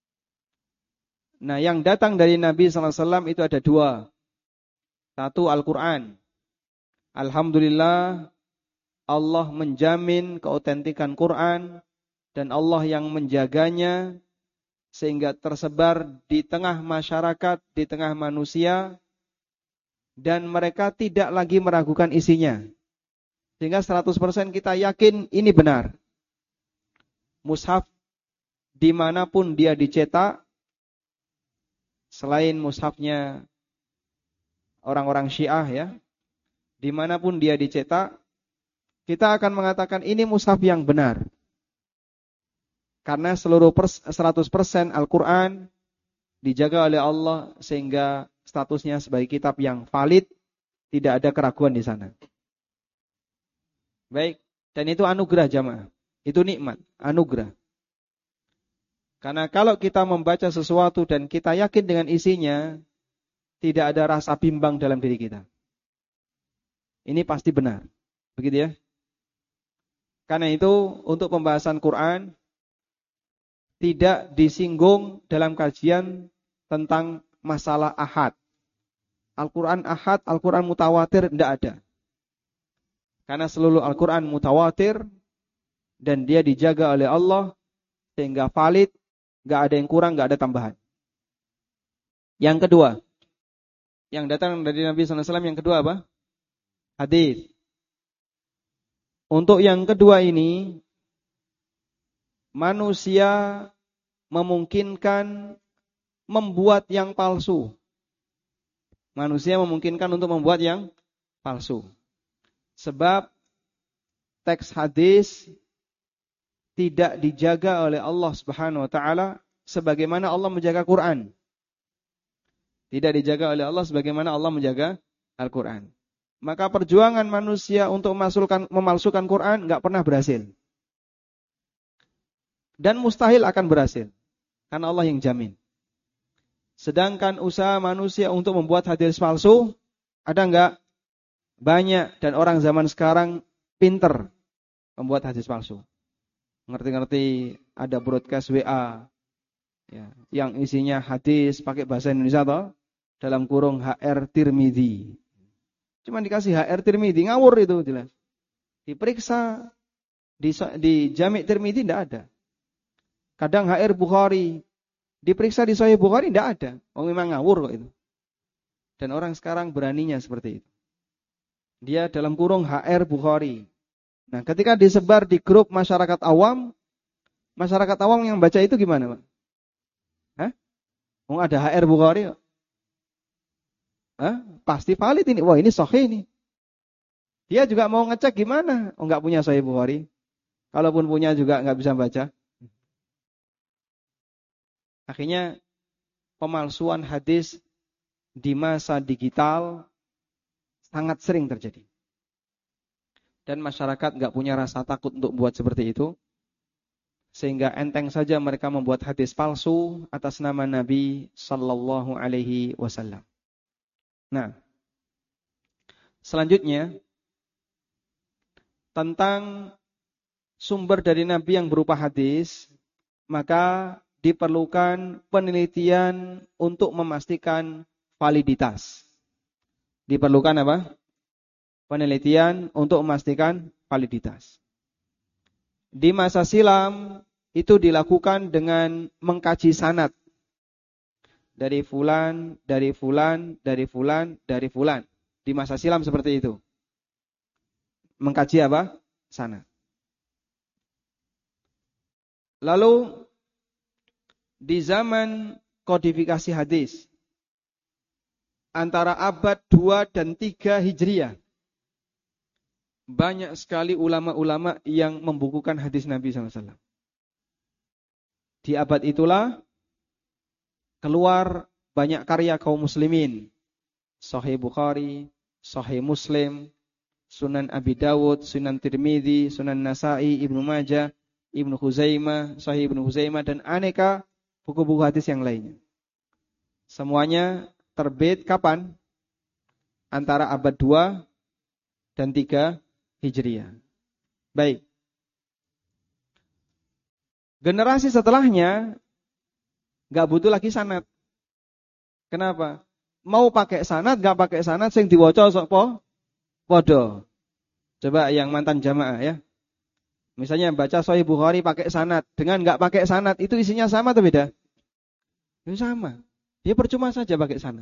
Nah, yang datang dari Nabi sallallahu alaihi wasallam itu ada dua. Satu, Al-Quran. Alhamdulillah, Allah menjamin keautentikan Quran dan Allah yang menjaganya sehingga tersebar di tengah masyarakat, di tengah manusia, dan mereka tidak lagi meragukan isinya. Sehingga seratus persen kita yakin ini benar. Mushaf dimanapun dia dicetak, selain mushafnya orang-orang Syiah ya, dimanapun dia dicetak, kita akan mengatakan ini mushaf yang benar. Karena seluruh pers, seratus persen Al-Quran dijaga oleh Allah sehingga statusnya sebagai kitab yang valid, tidak ada keraguan di sana. Baik, dan itu anugerah jamaah. Itu nikmat, anugerah. Karena kalau kita membaca sesuatu dan kita yakin dengan isinya, tidak ada rasa bimbang dalam diri kita. Ini pasti benar. Begitu ya. Karena itu untuk pembahasan Quran tidak disinggung dalam kajian tentang masalah ahad. Al-Quran ahad, Al-Quran mutawatir, tidak ada. Karena seluruh Al-Quran mutawatir dan dia dijaga oleh Allah sehingga valid, nggak ada yang kurang, nggak ada tambahan. Yang kedua, yang datang dari Nabi sallallahu alaihi wasallam yang kedua apa? Hadis. Untuk yang kedua ini, manusia memungkinkan membuat yang palsu. Manusia memungkinkan untuk membuat yang palsu. Sebab teks hadis tidak dijaga oleh Allah Subhanahu wa taala sebagaimana Allah menjaga Quran. Tidak dijaga oleh Allah sebagaimana Allah menjaga Al-Quran. Maka perjuangan manusia untuk memalsukan, memalsukan Quran enggak pernah berhasil. Dan mustahil akan berhasil. Karena Allah yang jamin. Sedangkan usaha manusia untuk membuat hadis palsu, ada enggak? Banyak. Dan orang zaman sekarang pinter membuat hadis palsu. Ngerti-ngerti ada broadcast W A ya, yang isinya hadis pakai bahasa Indonesia toh, dalam kurung H R Tirmidzi. Cuma dikasih H R Tirmidzi, ngawur itu jelas. Diperiksa di, di Jami' Tirmidzi tidak ada. Kadang H R Bukhari, diperiksa di Sahih Bukhari tidak ada. Oh memang ngawur kok itu. Dan orang sekarang beraninya seperti itu. Dia dalam kurung H R Bukhari. Nah, ketika disebar di grup masyarakat awam, masyarakat awam yang baca itu gimana, Pak? Hah? Mau ada H R Bukhari? Hah? Pasti valid ini. Wah, ini sahih ini. Dia juga mau ngecek gimana? Oh, enggak punya Sahih Bukhari. Kalaupun punya juga enggak bisa baca. Akhirnya pemalsuan hadis di masa digital sangat sering terjadi. Dan masyarakat enggak punya rasa takut untuk buat seperti itu. Sehingga enteng saja mereka membuat hadis palsu atas nama Nabi sallallahu alaihi wasallam. Nah, selanjutnya tentang sumber dari Nabi yang berupa hadis, maka diperlukan penelitian untuk memastikan validitas. Diperlukan apa? Penelitian untuk memastikan validitas. Di masa silam itu dilakukan dengan mengkaji sanad. Dari fulan, dari fulan, dari fulan, dari fulan. Di masa silam seperti itu. Mengkaji apa? Sanad. Lalu di zaman kodifikasi hadis antara abad dua dan tiga Hijriah, banyak sekali ulama-ulama yang membukukan hadis Nabi sallallahu alaihi wasallam. Di abad itulah keluar banyak karya kaum muslimin. Sahih Bukhari, Sahih Muslim, Sunan Abi Dawud, Sunan Tirmidzi, Sunan Nasa'i, Ibnu Majah, Ibnu Huzaimah, Sahih Ibnu Huzaimah, dan aneka buku-buku hadis yang lainnya. Semuanya terbit kapan? Antara abad dua dan tiga Hijriah. Baik. Generasi setelahnya gak butuh lagi sanad. Kenapa? Mau pakai sanad, gak pakai sanad, sing diwaca sapa? Padha. Coba yang mantan jamaah ya. Misalnya baca Sahih Bukhari pakai sanad, dengan gak pakai sanad, itu isinya sama atau beda? Itu sama. Dia percuma saja pakai sanad.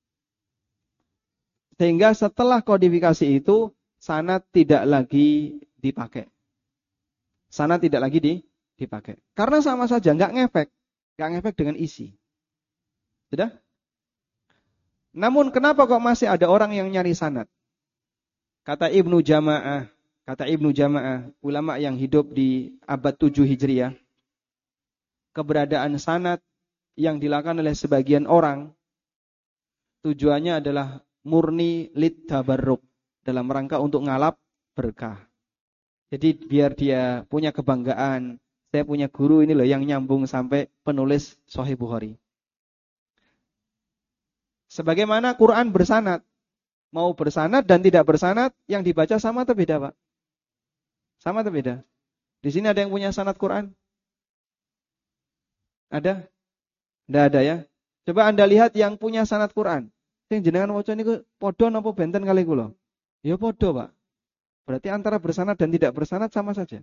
Sehingga setelah kodifikasi itu, sanad tidak lagi dipakai. Sanad tidak lagi di, dipakai. Karena sama saja, gak ngefek. Gak ngefek dengan isi. Sudah? Namun kenapa kok masih ada orang yang nyari sanad? Kata Ibnu Jama'ah, kata Ibnu Jama'ah, ulama yang hidup di abad tujuh Hijriah, keberadaan sanad yang dilakukan oleh sebagian orang, tujuannya adalah murni lit tabarruk, dalam rangka untuk ngalap berkah. Jadi biar dia punya kebanggaan, saya punya guru ini loh yang nyambung sampai penulis Sahih Bukhari. Sebagaimana Quran bersanad. Mau bersanad dan tidak bersanad, yang dibaca sama atau beda, Pak? Sama atau beda? Di sini ada yang punya sanad Quran? Ada? Tidak ada ya? Coba Anda lihat yang punya sanad Quran. Yang jenengan waca niku padha napa benten kali kula? Ya padha, Pak. Berarti antara bersanad dan tidak bersanad sama saja.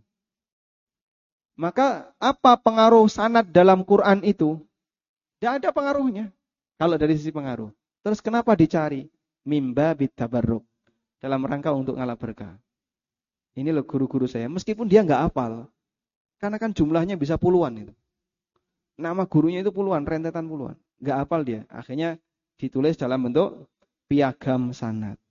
Maka apa pengaruh sanad dalam Quran itu? Tidak ada pengaruhnya. Kalau dari sisi pengaruh. Terus kenapa dicari? Mimba bitabarruk. Dalam rangka untuk ngalap berkah. Ini loh guru-guru saya. Meskipun dia nggak hafal. Karena kan jumlahnya bisa puluhan itu. Nama gurunya itu puluhan, rentetan puluhan. Nggak hafal dia. Akhirnya ditulis dalam bentuk piagam sanad.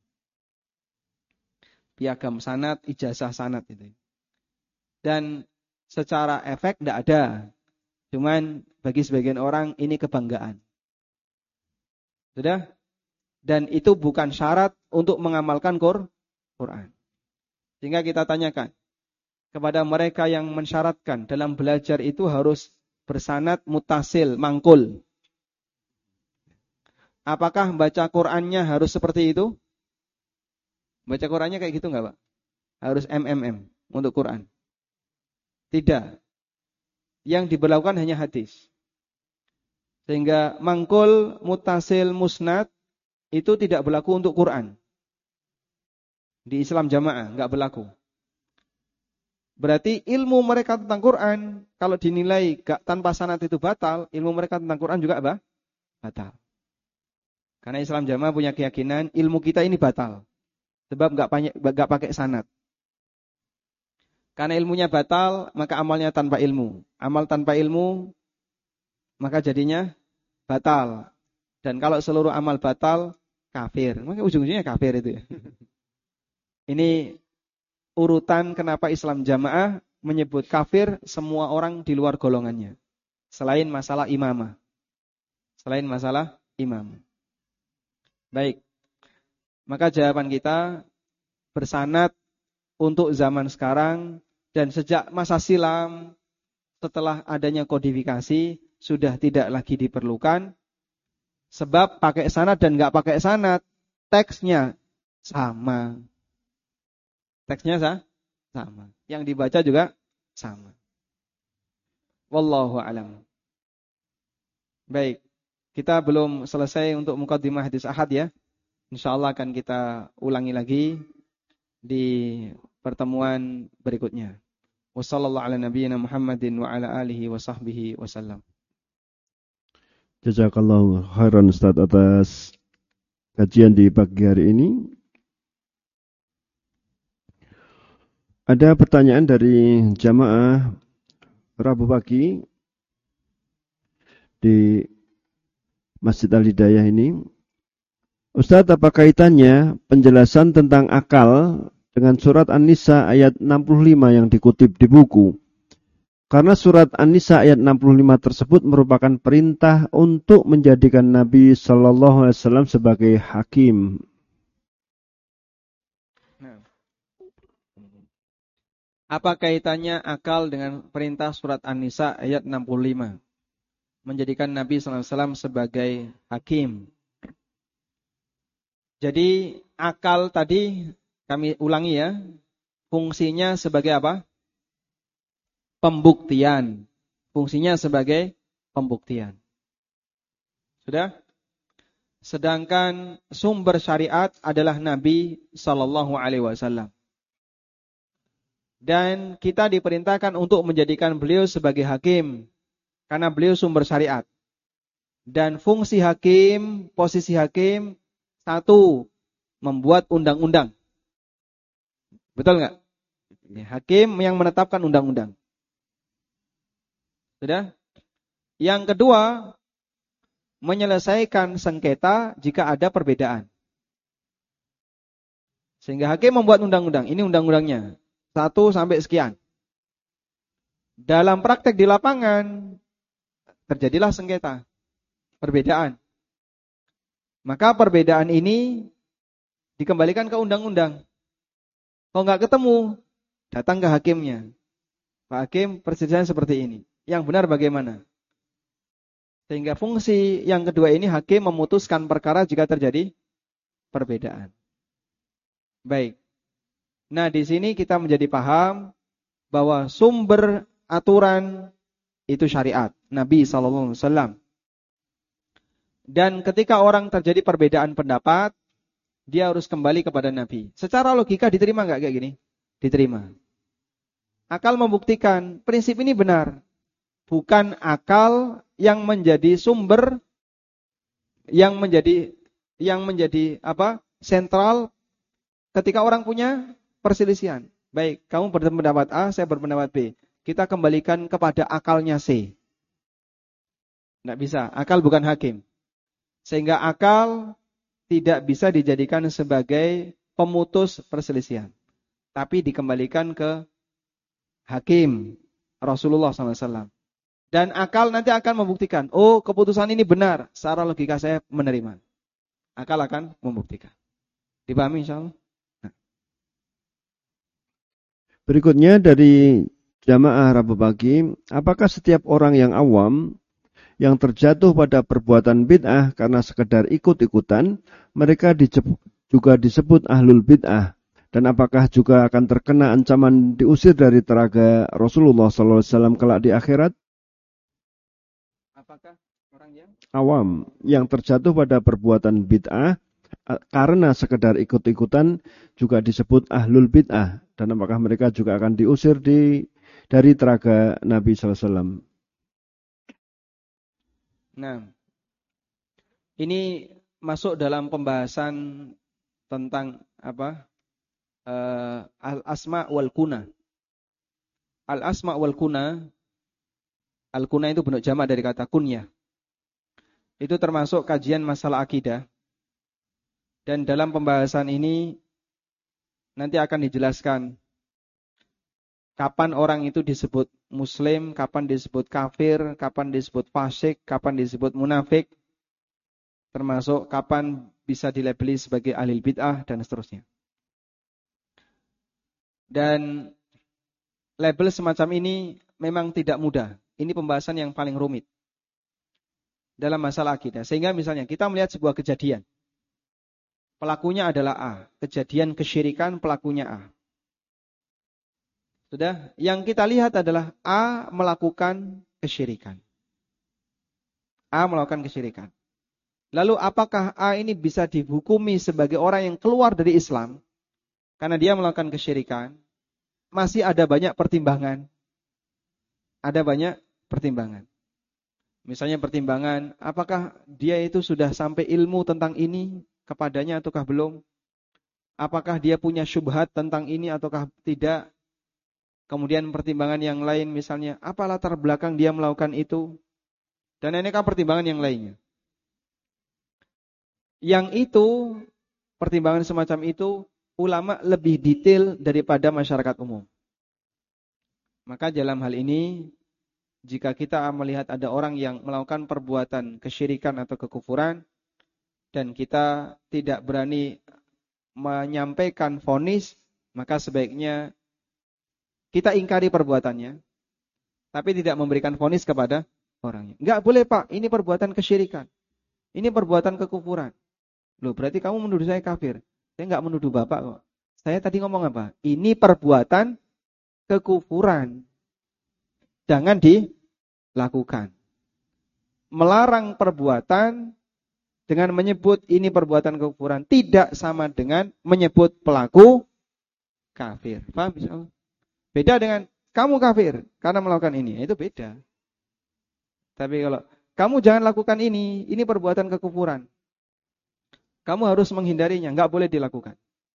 Piagam sanad, ijazah sanad itu. Dan secara efek nggak ada. Cuman bagi sebagian orang ini kebanggaan. Sudah? Dan itu bukan syarat untuk mengamalkan Quran. Sehingga kita tanyakan kepada mereka yang mensyaratkan dalam belajar itu harus bersanad muttasil, mangkul. Apakah baca Qur'annya harus seperti itu? Baca Qur'annya kayak gitu enggak, Pak? Harus M M M untuk Qur'an? Tidak. Yang diberlakukan hanya hadis. Sehingga mangkul, muttasil, musnad itu tidak berlaku untuk Quran. Di Islam jamaah enggak berlaku. Berarti ilmu mereka tentang Quran kalau dinilai gak, tanpa sanad itu batal, ilmu mereka tentang Quran juga apa? Batal. Karena Islam jamaah punya keyakinan ilmu kita ini batal. Sebab enggak pakai enggak pakai sanad. Karena ilmunya batal, maka amalnya tanpa ilmu. Amal tanpa ilmu maka jadinya batal. Dan kalau seluruh amal batal, kafir. Maka ujung-ujungnya kafir itu ya. Ini urutan kenapa Islam jamaah menyebut kafir semua orang di luar golongannya. Selain masalah imamah. Selain masalah imam. Baik. Maka jawaban kita bersanad untuk zaman sekarang dan sejak masa silam setelah adanya kodifikasi sudah tidak lagi diperlukan. Sebab pakai sanad dan enggak pakai sanad, teksnya sama. Teksnya sah? Sama. Yang dibaca juga sama. Wallahu a'lam. Baik. Kita belum selesai untuk muqaddimah hadis ahad ya. Insyaallah akan kita ulangi lagi di pertemuan berikutnya. Wassallallahu ala nabiyyina Muhammadin wa ala alihi wa sahbihi wasallam. Jazakallahu khairan Ustaz atas kajian di pagi hari ini. Ada pertanyaan dari jamaah Rabu pagi di Masjid Al-Hidayah ini. Ustaz, apa kaitannya penjelasan tentang akal dengan surat An-Nisa ayat enam puluh lima yang dikutip di buku? Karena surat An-Nisa ayat enam puluh lima tersebut merupakan perintah untuk menjadikan Nabi Shallallahu Alaihi Wasallam sebagai hakim. Apa kaitannya akal dengan perintah surat An-Nisa ayat enam puluh lima? Menjadikan Nabi Shallallahu Alaihi Wasallam sebagai hakim. Jadi akal tadi kami ulangi ya. Fungsinya sebagai apa? Pembuktian. Fungsinya sebagai pembuktian. Sudah? Sedangkan sumber syariat adalah Nabi Sallallahu Alaihi Wasallam. Dan kita diperintahkan untuk menjadikan beliau sebagai hakim. Karena beliau sumber syariat. Dan fungsi hakim, posisi hakim, satu, membuat undang-undang. Betul nggak? Hakim yang menetapkan undang-undang. Sudah? Yang kedua, menyelesaikan sengketa jika ada perbedaan. Sehingga hakim membuat undang-undang. Ini undang-undangnya. Satu sampai sekian. Dalam praktek di lapangan, terjadilah sengketa. Perbedaan. Maka perbedaan ini dikembalikan ke undang-undang. Kalau nggak ketemu, datang ke hakimnya. Pak Hakim, perselisihan seperti ini. Yang benar bagaimana? Sehingga fungsi yang kedua ini hakim memutuskan perkara jika terjadi perbedaan. Baik. Nah, di sini kita menjadi paham bahwa sumber aturan itu syariat Nabi sallallahu alaihi wasallam. Dan ketika orang terjadi perbedaan pendapat, dia harus kembali kepada Nabi. Secara logika diterima enggak kayak gini? Diterima. Akal membuktikan prinsip ini benar. Bukan akal yang menjadi sumber yang menjadi yang menjadi apa? Sentral ketika orang punya perselisihan. Baik, kamu berpendapat A, saya berpendapat B. Kita kembalikan kepada akalnya C. Tidak bisa, akal bukan hakim. Sehingga akal tidak bisa dijadikan sebagai pemutus perselisihan. Tapi dikembalikan ke hakim Rasulullah sallallahu alaihi wasallam. Dan akal nanti akan membuktikan, oh keputusan ini benar, secara logika saya menerima. Akal akan membuktikan. Dipahami insyaallah? Nah. Berikutnya dari jamaah Rabu pagi, apakah setiap orang yang awam yang terjatuh pada perbuatan bid'ah karena sekedar ikut-ikutan, mereka juga disebut ahlul bid'ah? Dan apakah juga akan terkena ancaman diusir dari telaga Rasulullah sallallahu alaihi wasallam kelak di akhirat? Apakah orang yang awam yang terjatuh pada perbuatan bid'ah karena sekedar ikut-ikutan juga disebut ahlul bid'ah, dan apakah mereka juga akan diusir di dari telaga Nabi sallallahu alaihi wasallam? Nah, ini masuk dalam pembahasan tentang apa? Uh, al-asma wal kuna. Al-asma wal kuna. Al-kuna itu bentuk jamak dari kata kunyah. Itu termasuk kajian masalah akidah. Dan dalam pembahasan ini nanti akan dijelaskan kapan orang itu disebut muslim, kapan disebut kafir, kapan disebut fasik, kapan disebut munafik, termasuk kapan bisa dilabeli sebagai ahli bid'ah dan seterusnya. Dan label semacam ini memang tidak mudah. Ini pembahasan yang paling rumit dalam masalah akidah. Sehingga misalnya kita melihat sebuah kejadian. Pelakunya adalah A. Kejadian kesyirikan pelakunya A. Sudah, yang kita lihat adalah A melakukan kesyirikan. A melakukan kesyirikan. Lalu apakah A ini bisa dihukumi sebagai orang yang keluar dari Islam karena dia melakukan kesyirikan? Masih ada banyak pertimbangan. Ada banyak pertimbangan. Misalnya pertimbangan, apakah dia itu sudah sampai ilmu tentang ini kepadanya ataukah belum? Apakah dia punya syubhat tentang ini ataukah tidak? Kemudian pertimbangan yang lain misalnya, apa latar belakang dia melakukan itu? Dan ini kan pertimbangan yang lainnya. Yang itu, pertimbangan semacam itu, ulama lebih detail daripada masyarakat umum. Maka dalam hal ini, jika kita melihat ada orang yang melakukan perbuatan kesyirikan atau kekufuran, dan kita tidak berani menyampaikan vonis, maka sebaiknya kita ingkari perbuatannya, tapi tidak memberikan vonis kepada orangnya. Enggak boleh Pak, ini perbuatan kesyirikan. Ini perbuatan kekufuran. Loh, berarti kamu menuduh saya kafir. Saya enggak menuduh Bapak kok. Saya tadi ngomong apa? Ini perbuatan kekufuran. Jangan dilakukan. Melarang perbuatan dengan menyebut ini perbuatan kekufuran tidak sama dengan menyebut pelaku kafir. Paham bisa? Beda dengan kamu kafir karena melakukan ini. Itu beda. Tapi kalau kamu jangan lakukan ini, ini perbuatan kekufuran. Kamu harus menghindarinya, enggak boleh dilakukan.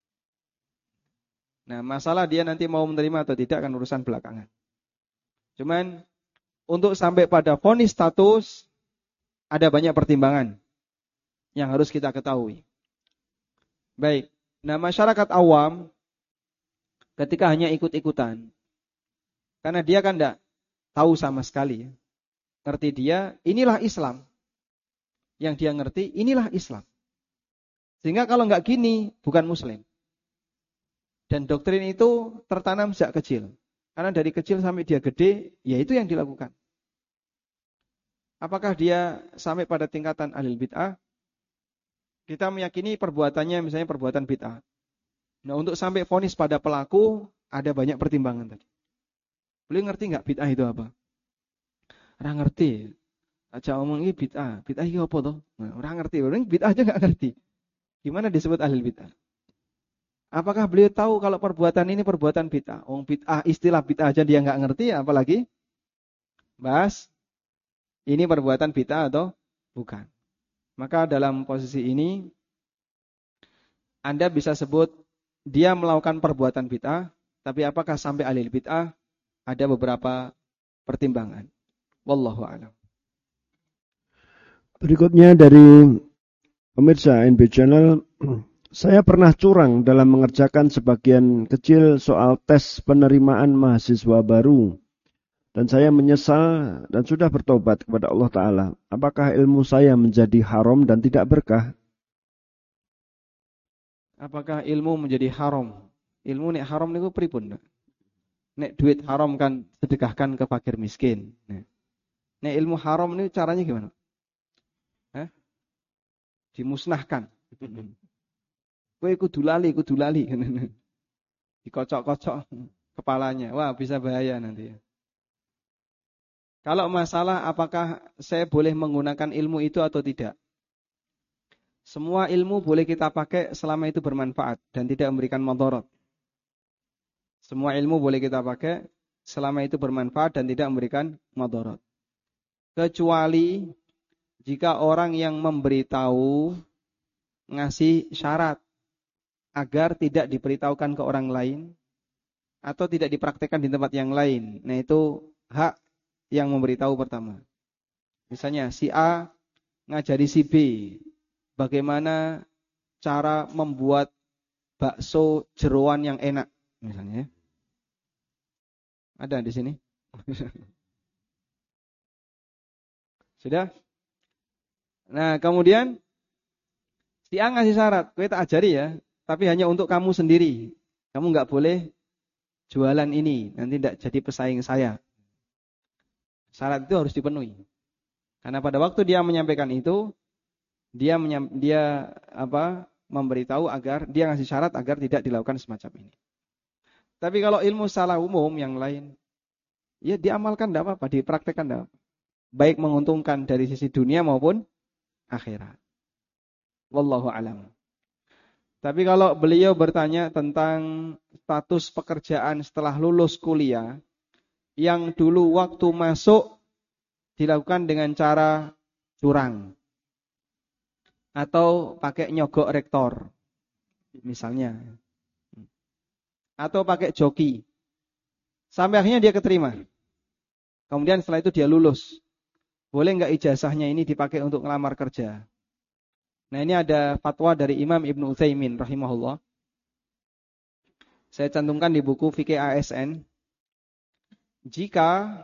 Nah, masalah dia nanti mau menerima atau tidak kan urusan belakangan. Cuman untuk sampai pada vonis status ada banyak pertimbangan yang harus kita ketahui. Baik. Nah, masyarakat awam ketika hanya ikut-ikutan, karena dia kan enggak tahu sama sekali, ngerti dia inilah Islam. Yang dia ngerti inilah Islam. Sehingga kalau enggak gini bukan muslim. Dan doktrin itu tertanam sejak kecil. Karena dari kecil sampai dia gede, ya itu yang dilakukan. Apakah dia sampai pada tingkatan ahlul bid'ah? Kita meyakini perbuatannya misalnya perbuatan bid'ah. Nah, untuk sampai vonis pada pelaku, ada banyak pertimbangan tadi. Beliau ngerti enggak bid'ah itu apa? Orang ngerti. Aja omong ini bid'ah. Bid'ah itu apa toh? Nah, orang ngerti. Orang bid'ah aja enggak ngerti. Gimana disebut ahlul bid'ah? Apakah beliau tahu kalau perbuatan ini perbuatan bid'ah? Wong bid'ah, istilah bid'ah aja dia enggak ngerti, apalagi bahas ini perbuatan bid'ah atau bukan. Maka dalam posisi ini Anda bisa sebut dia melakukan perbuatan bid'ah, tapi apakah sampai ahlul bid'ah? Ada beberapa pertimbangan. Wallahu a'lam. Berikutnya dari pemirsa N B Channel, saya pernah curang dalam mengerjakan sebagian kecil soal tes penerimaan mahasiswa baru. Dan saya menyesal dan sudah bertobat kepada Allah Ta'ala. Apakah ilmu saya menjadi haram dan tidak berkah? Apakah ilmu menjadi haram? Ilmu nek haram niku pripun? Nek duit haram kan sedekahkan ke fakir miskin. Nek ilmu haram ini caranya gimana? Hah? Dimusnahkan. Kowe kudu lali, kudu lali. Dikocok-kocok kepalanya. Wah, bisa bahaya nanti. Kalau masalah apakah saya boleh menggunakan ilmu itu atau tidak? Semua ilmu boleh kita pakai selama itu bermanfaat dan tidak memberikan mudarat. Semua ilmu boleh kita pakai selama itu bermanfaat dan tidak memberikan mudarat. Kecuali jika orang yang memberitahu ngasih syarat agar tidak diberitahukan ke orang lain atau tidak dipraktekkan di tempat yang lain. Nah, itu hak yang memberitahu pertama. Misalnya si A ngajari si B bagaimana cara membuat bakso jeroan yang enak misalnya. Ada di sini? Sudah? Nah, kemudian si A ngasih syarat, kowe tak ajari ya, tapi hanya untuk kamu sendiri. Kamu nggak boleh jualan ini, nanti tidak jadi pesaing saya. Syarat itu harus dipenuhi. Karena pada waktu dia menyampaikan itu, dia menyam, dia apa? memberitahu agar dia ngasih syarat agar tidak dilakukan semacam ini. Tapi kalau ilmu salah umum yang lain, ya diamalkan tidak apa-apa, dipraktekkan tidak apa-apa. Baik menguntungkan dari sisi dunia maupun akhirat. Wallahu alam. Tapi kalau beliau bertanya tentang status pekerjaan setelah lulus kuliah, yang dulu waktu masuk dilakukan dengan cara curang. Atau pakai nyogok rektor, misalnya. Atau pakai joki. Sampai akhirnya dia keterima. Kemudian setelah itu dia lulus. Boleh enggak ijazahnya ini dipakai untuk ngelamar kerja? Nah, ini ada fatwa dari Imam Ibnu Utsaimin rahimahullah. Saya cantumkan di buku Fikih A S N. Jika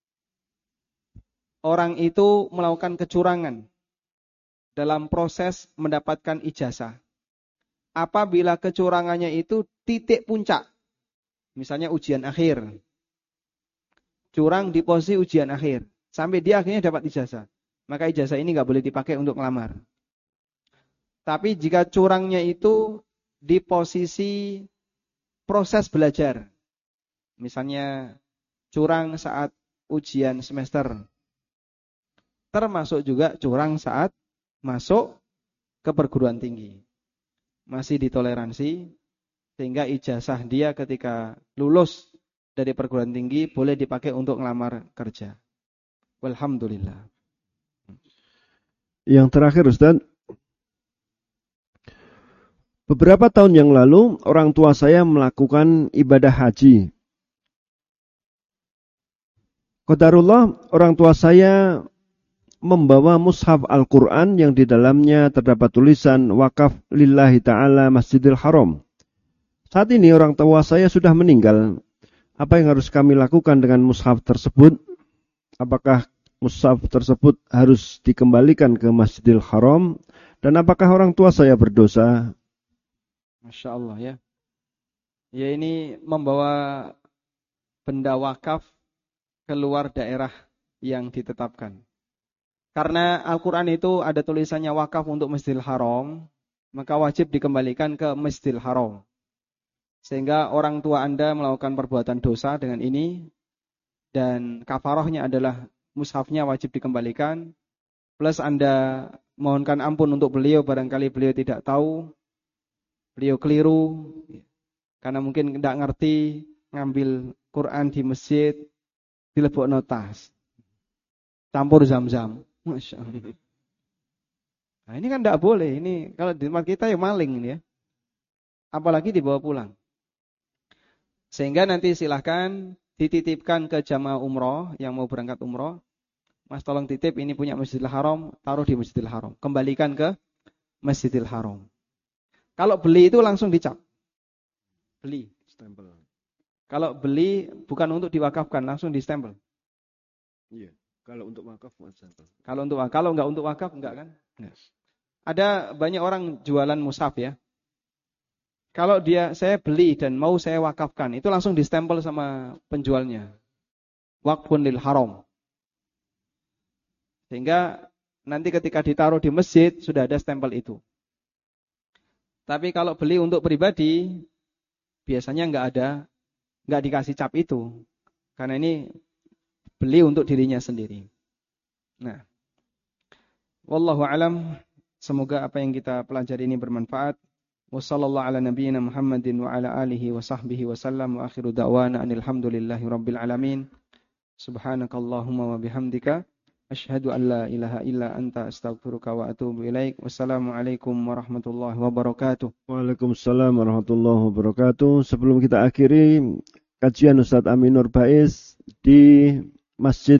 orang itu melakukan kecurangan dalam proses mendapatkan ijazah, apabila kecurangannya itu titik puncak, misalnya ujian akhir, curang di posisi ujian akhir, sampai dia akhirnya dapat ijazah, maka ijazah ini nggak boleh dipakai untuk ngelamar. Tapi jika curangnya itu di posisi proses belajar, misalnya curang saat ujian semester, termasuk juga curang saat masuk ke perguruan tinggi, masih ditoleransi, sehingga ijazah dia ketika lulus dari perguruan tinggi boleh dipakai untuk ngelamar kerja. Walhamdulillah. Yang terakhir Ustaz, beberapa tahun yang lalu orang tua saya melakukan ibadah haji. Qadarullah orang tua saya membawa mushaf Al-Quran yang di dalamnya terdapat tulisan wakaf lillahi ta'ala Masjidil Haram. Saat ini orang tua saya sudah meninggal. Apa yang harus kami lakukan dengan mushaf tersebut? Apakah mushaf tersebut harus dikembalikan ke Masjidil Haram? Dan apakah orang tua saya berdosa? Masya Allah ya. Ya, ini membawa benda wakaf keluar daerah yang ditetapkan. Karena Al-Quran itu ada tulisannya wakaf untuk Masjidil Haram, maka wajib dikembalikan ke Masjidil Haram. Sehingga orang tua Anda melakukan perbuatan dosa dengan ini, dan kafarahnya adalah mushafnya wajib dikembalikan, plus Anda mohonkan ampun untuk beliau, barangkali beliau tidak tahu, beliau keliru, karena mungkin tidak ngerti, ngambil Quran di masjid, dilebokno tas, campur zam-zam. Masya Allah. Nah, ini kan tidak boleh. Ini kalau di tempat kita ya maling ini ya. Apalagi dibawa pulang. Sehingga nanti silahkan dititipkan ke jamaah umroh yang mau berangkat umroh. Mas tolong titip, ini punya Masjidil Haram, taruh di Masjidil Haram. Kembalikan ke Masjidil Haram. Kalau beli itu langsung dicap. Beli. Stempel. Kalau beli bukan untuk diwakafkan, langsung di stempel. Iya. Kalau untuk wakaf, kalau untuk kalau enggak untuk wakaf enggak kan? Enggak. Ada banyak orang jualan mushaf ya. Kalau dia saya beli dan mau saya wakafkan, itu langsung distempel sama penjualnya. Waqfun lil haram. Sehingga nanti ketika ditaruh di masjid sudah ada stempel itu. Tapi kalau beli untuk pribadi, biasanya nggak ada, nggak dikasih cap itu. Karena ini beli untuk dirinya sendiri. Nah, wallahu alam. Semoga apa yang kita pelajari ini bermanfaat. Wassallallahu ala nabiyyina Muhammadin wa ala alihi wa sahbihi wa sallam wa akhiru da'wana anilhamdulillahi rabbil alamin. Subhanakallahumma wa bihamdika asyhadu an la ilaha illa anta astaghfiruka wa atubu ilaik. Wassalamualaikum warahmatullahi wabarakatuh. Waalaikumsalam warahmatullahi wabarakatuh. Sebelum kita akhiri kajian Ustaz Aminur Baiz di Masjid